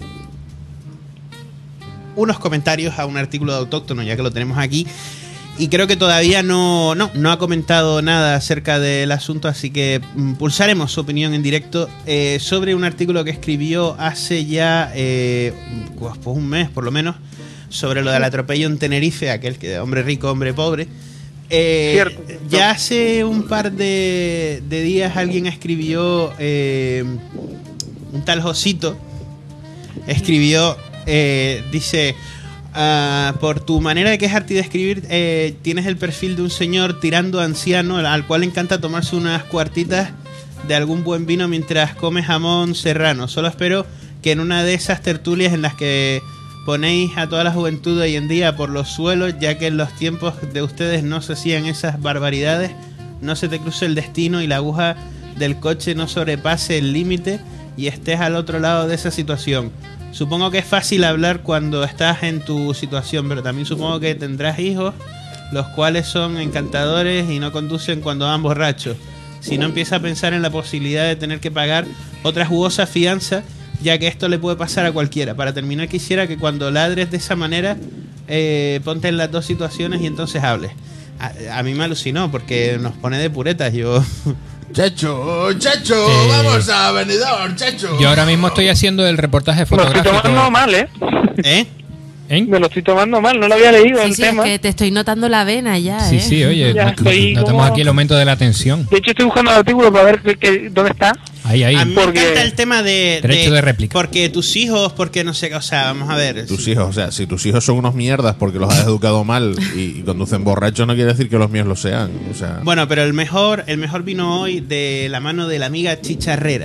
unos comentarios a un artículo de Autóctono, ya que lo tenemos aquí. Y creo que todavía no, no, no ha comentado nada acerca del asunto, así que mm, pulsaremos su opinión en directo eh, sobre un artículo que escribió hace ya eh, pues un mes por lo menos, sobre lo del atropello en Tenerife, aquel que hombre rico, hombre pobre. Eh, Cierto. ya hace un par de, de días alguien escribió, eh, un tal Josito, escribió, eh, dice... Ah, por tu manera de quejarte y de escribir, eh, tienes el perfil de un señor tirando anciano al cual le encanta tomarse unas cuartitas de algún buen vino mientras come jamón serrano. Solo espero que en una de esas tertulias en las que ponéis a toda la juventud de hoy en día por los suelos, ya que en los tiempos de ustedes no se hacían esas barbaridades, no se te cruce el destino y la aguja del coche no sobrepase el límite y estés al otro lado de esa situación. Supongo que es fácil hablar cuando estás en tu situación, pero también supongo que tendrás hijos, los cuales son encantadores y no conducen cuando van borrachos. Si no, empieza a pensar en la posibilidad de tener que pagar otra jugosa fianza, ya que esto le puede pasar a cualquiera. Para terminar, quisiera que cuando ladres de esa manera, eh, ponte en las dos situaciones y entonces hables. A, a mí me alucinó porque nos pone de puretas. Yo... Chacho, chacho, Eh, vamos a Benidorm, chacho. Yo ahora mismo estoy haciendo el reportaje Me lo estoy fotográfico. tomando mal, ¿eh? ¿Eh? ¿Eh? Me lo estoy tomando mal, no lo había leído Sí, el sí, tema. es que te estoy notando la vena ya, Sí, ¿eh? sí, oye, Ya no- estoy notamos como- aquí el aumento de la tensión. De hecho, estoy buscando el artículo para ver que, que- dónde está. Ahí, ahí. A mí Porque- me encanta el tema de... Derecho de réplica. Porque tus hijos, porque no sé, o sea, vamos a ver. Tus si- hijos, o sea, si tus hijos son unos mierdas porque los has educado mal y, y conducen borrachos, no quiere decir que los míos lo sean. O sea, Bueno, pero el mejor, el mejor vino hoy de la mano de la amiga Chicharrera.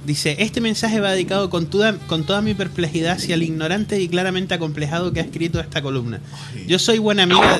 Dice, este mensaje va dedicado con toda, con toda mi perplejidad hacia el ignorante y claramente acomplejado que ha escrito esta columna. Yo soy buena amiga...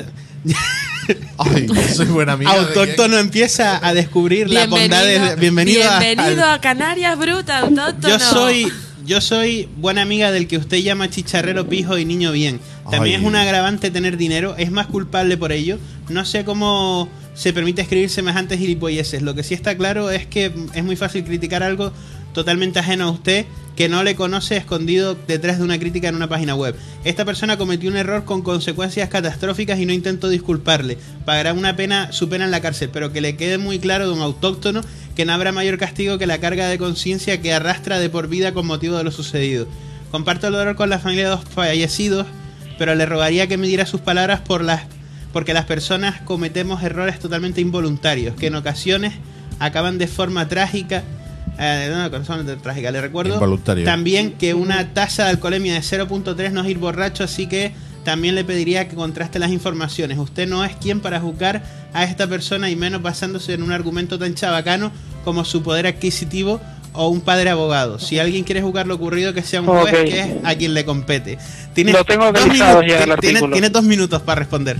Ay, yo soy buena amiga. Autóctono de empieza a descubrir las Bienvenido, bondades... Bienvenido, bienvenido a, a Canarias Bruta, Autóctono. Yo soy... Yo soy buena amiga del que usted llama chicharrero, pijo y niño bien. También Ay. es un agravante tener dinero, es más culpable por ello. No sé cómo se permite escribir semejantes gilipolleces. Lo que sí está claro es que es muy fácil criticar algo totalmente ajeno a usted, que no le conoce, escondido detrás de una crítica en una página web. Esta persona cometió un error con consecuencias catastróficas y no intento disculparle. Pagará una pena, su pena en la cárcel, pero que le quede muy claro, don Autóctono, que no habrá mayor castigo que la carga de conciencia que arrastra de por vida con motivo de lo sucedido. Comparto el dolor con la familia de los fallecidos, pero le rogaría que me diera sus palabras por las, porque las personas cometemos errores totalmente involuntarios, que en ocasiones acaban de forma trágica. Eh, no, con forma trágica. Le recuerdo Involuntario. también que una tasa de alcoholemia de cero punto tres no es ir borracho, así que también le pediría que contraste las informaciones. Usted no es quien para juzgar a esta persona y menos basándose en un argumento tan chabacano como su poder adquisitivo o un padre abogado. Si alguien quiere juzgar lo ocurrido, que sea un juez, Ok. que es a quien le compete. Tiene Lo tengo dos organizado minutos- ya el tiene, artículo. tiene dos minutos para responder.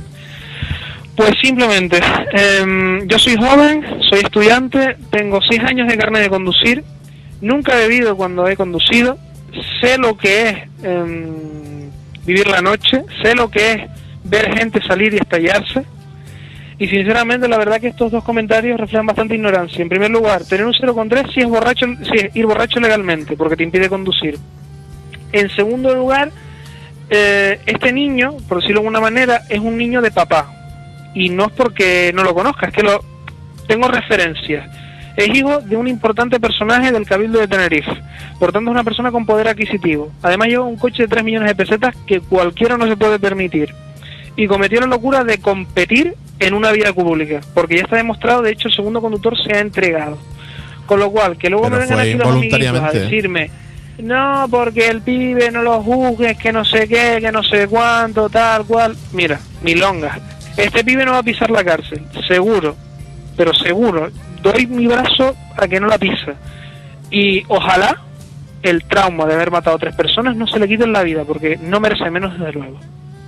Pues simplemente, eh, yo soy joven, soy estudiante, tengo seis años de carnet de conducir, nunca he bebido cuando he conducido, sé lo que es eh, vivir la noche, sé lo que es ver gente salir y estallarse, y sinceramente la verdad que estos dos comentarios reflejan bastante ignorancia. En primer lugar, tener un cero coma tres si es borracho, si es ir borracho legalmente, porque te impide conducir. En segundo lugar, eh, este niño, por decirlo de alguna manera, es un niño de papá. Y no es porque no lo conozca, es que lo tengo referencias. Es hijo de un importante personaje del Cabildo de Tenerife. Por tanto, es una persona con poder adquisitivo. Además, lleva un coche de tres millones de pesetas que cualquiera no se puede permitir. Y cometió la locura de competir en una vía pública. Porque ya está demostrado, de hecho, el segundo conductor se ha entregado. Con lo cual, que luego Pero me vengan fue aquí los amiguitos a involuntariamente. decirme: no, porque el pibe no lo juzgues, que no sé qué, que no sé cuánto, tal cual. Mira, milonga. Este pibe no va a pisar la cárcel, seguro, pero seguro. Doy mi brazo a que no la pisa. Y ojalá el trauma de haber matado a tres personas no se le quite en la vida, porque no merece menos, desde luego.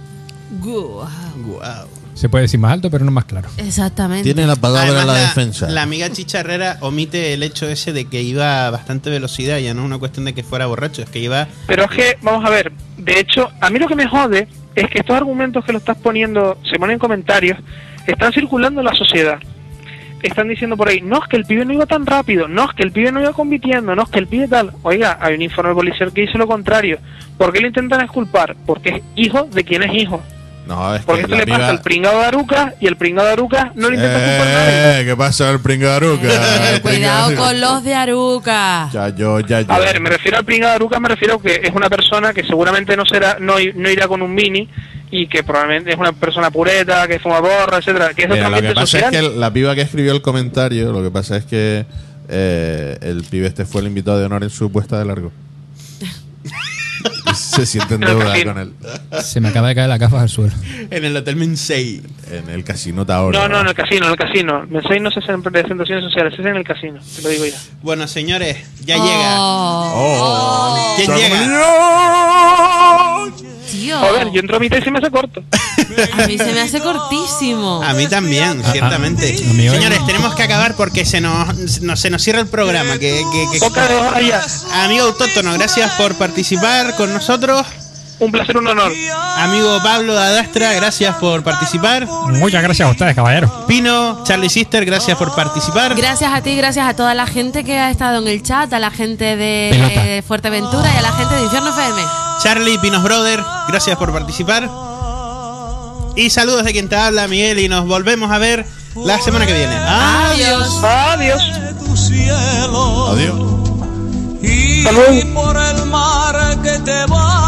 Guau. Guau. Se puede decir más alto, pero no más claro. Exactamente. Tiene la palabra Además, la, la, defensa. la amiga chicharrera omite el hecho ese de que iba a bastante velocidad. Ya no es una cuestión de que fuera borracho, es que iba... Pero es que, vamos a ver, de hecho, a mí lo que me jode es que estos argumentos que lo estás poniendo, se ponen en comentarios, están circulando en la sociedad. Están diciendo por ahí, no, es que el pibe no iba tan rápido, no, es que el pibe no iba compitiendo, no, es que el pibe tal. Oiga, hay un informe policial que dice lo contrario. ¿Por qué lo intentan exculpar? Porque es hijo de quien es hijo. No, es Porque que esto la le pasa piba- al pringado de Aruca, y el pringado de Aruca no le intenta culpar a nadie. Eh, ¿qué pasa el pringaruca? Eh, cuidado con los de Aruca. Ya yo, ya yo. A ver, me refiero al pringado de Aruca, me refiero a que es una persona que seguramente no será, no, no irá con un mini, y que probablemente es una persona pureta, que fuma borra, etcétera, que es de Mira, otro lo que ambiente pasa social. es que la piba que escribió el comentario, lo que pasa es que eh, el pibe este fue el invitado de honor en su puesta de largo. Y se siente en En el deuda casino. con él. Se me acaba de caer la gafas al suelo. En el Hotel Mensei. En el casino Taoro. No, no, en el casino, en el casino. Mensaje no se hace en presentaciones sociales, se hace en el casino, te lo digo ya. Bueno, señores, ya Oh, llega. Oh. ¿Quién Salgo llega? yo. Tío, A ver, yo entro a mitad y se me hace corto. a mí se me hace cortísimo. A mí también, ciertamente. a mí hoy- Señores, tenemos que acabar porque se nos, no, se nos cierra el programa. Que, que- que- Boca de hoja ya. Amigo Autóctono, gracias por participar con nosotros. Un placer, un honor. Amigo Pablo de Adastra, gracias por participar. Muchas gracias a ustedes, caballeros. Pino, Charlie Sister, gracias por participar. Gracias a ti, gracias a toda la gente que ha estado en el chat, a la gente de Pelota. eh, Fuerteventura y a la gente de Infierno F M. Charlie, Pinos Brother, gracias por participar. Y saludos de quien te habla, Miguel, y nos volvemos a ver la semana que viene. Adiós. Adiós. tu cielo Adiós. y Hasta luego. por el mar que te va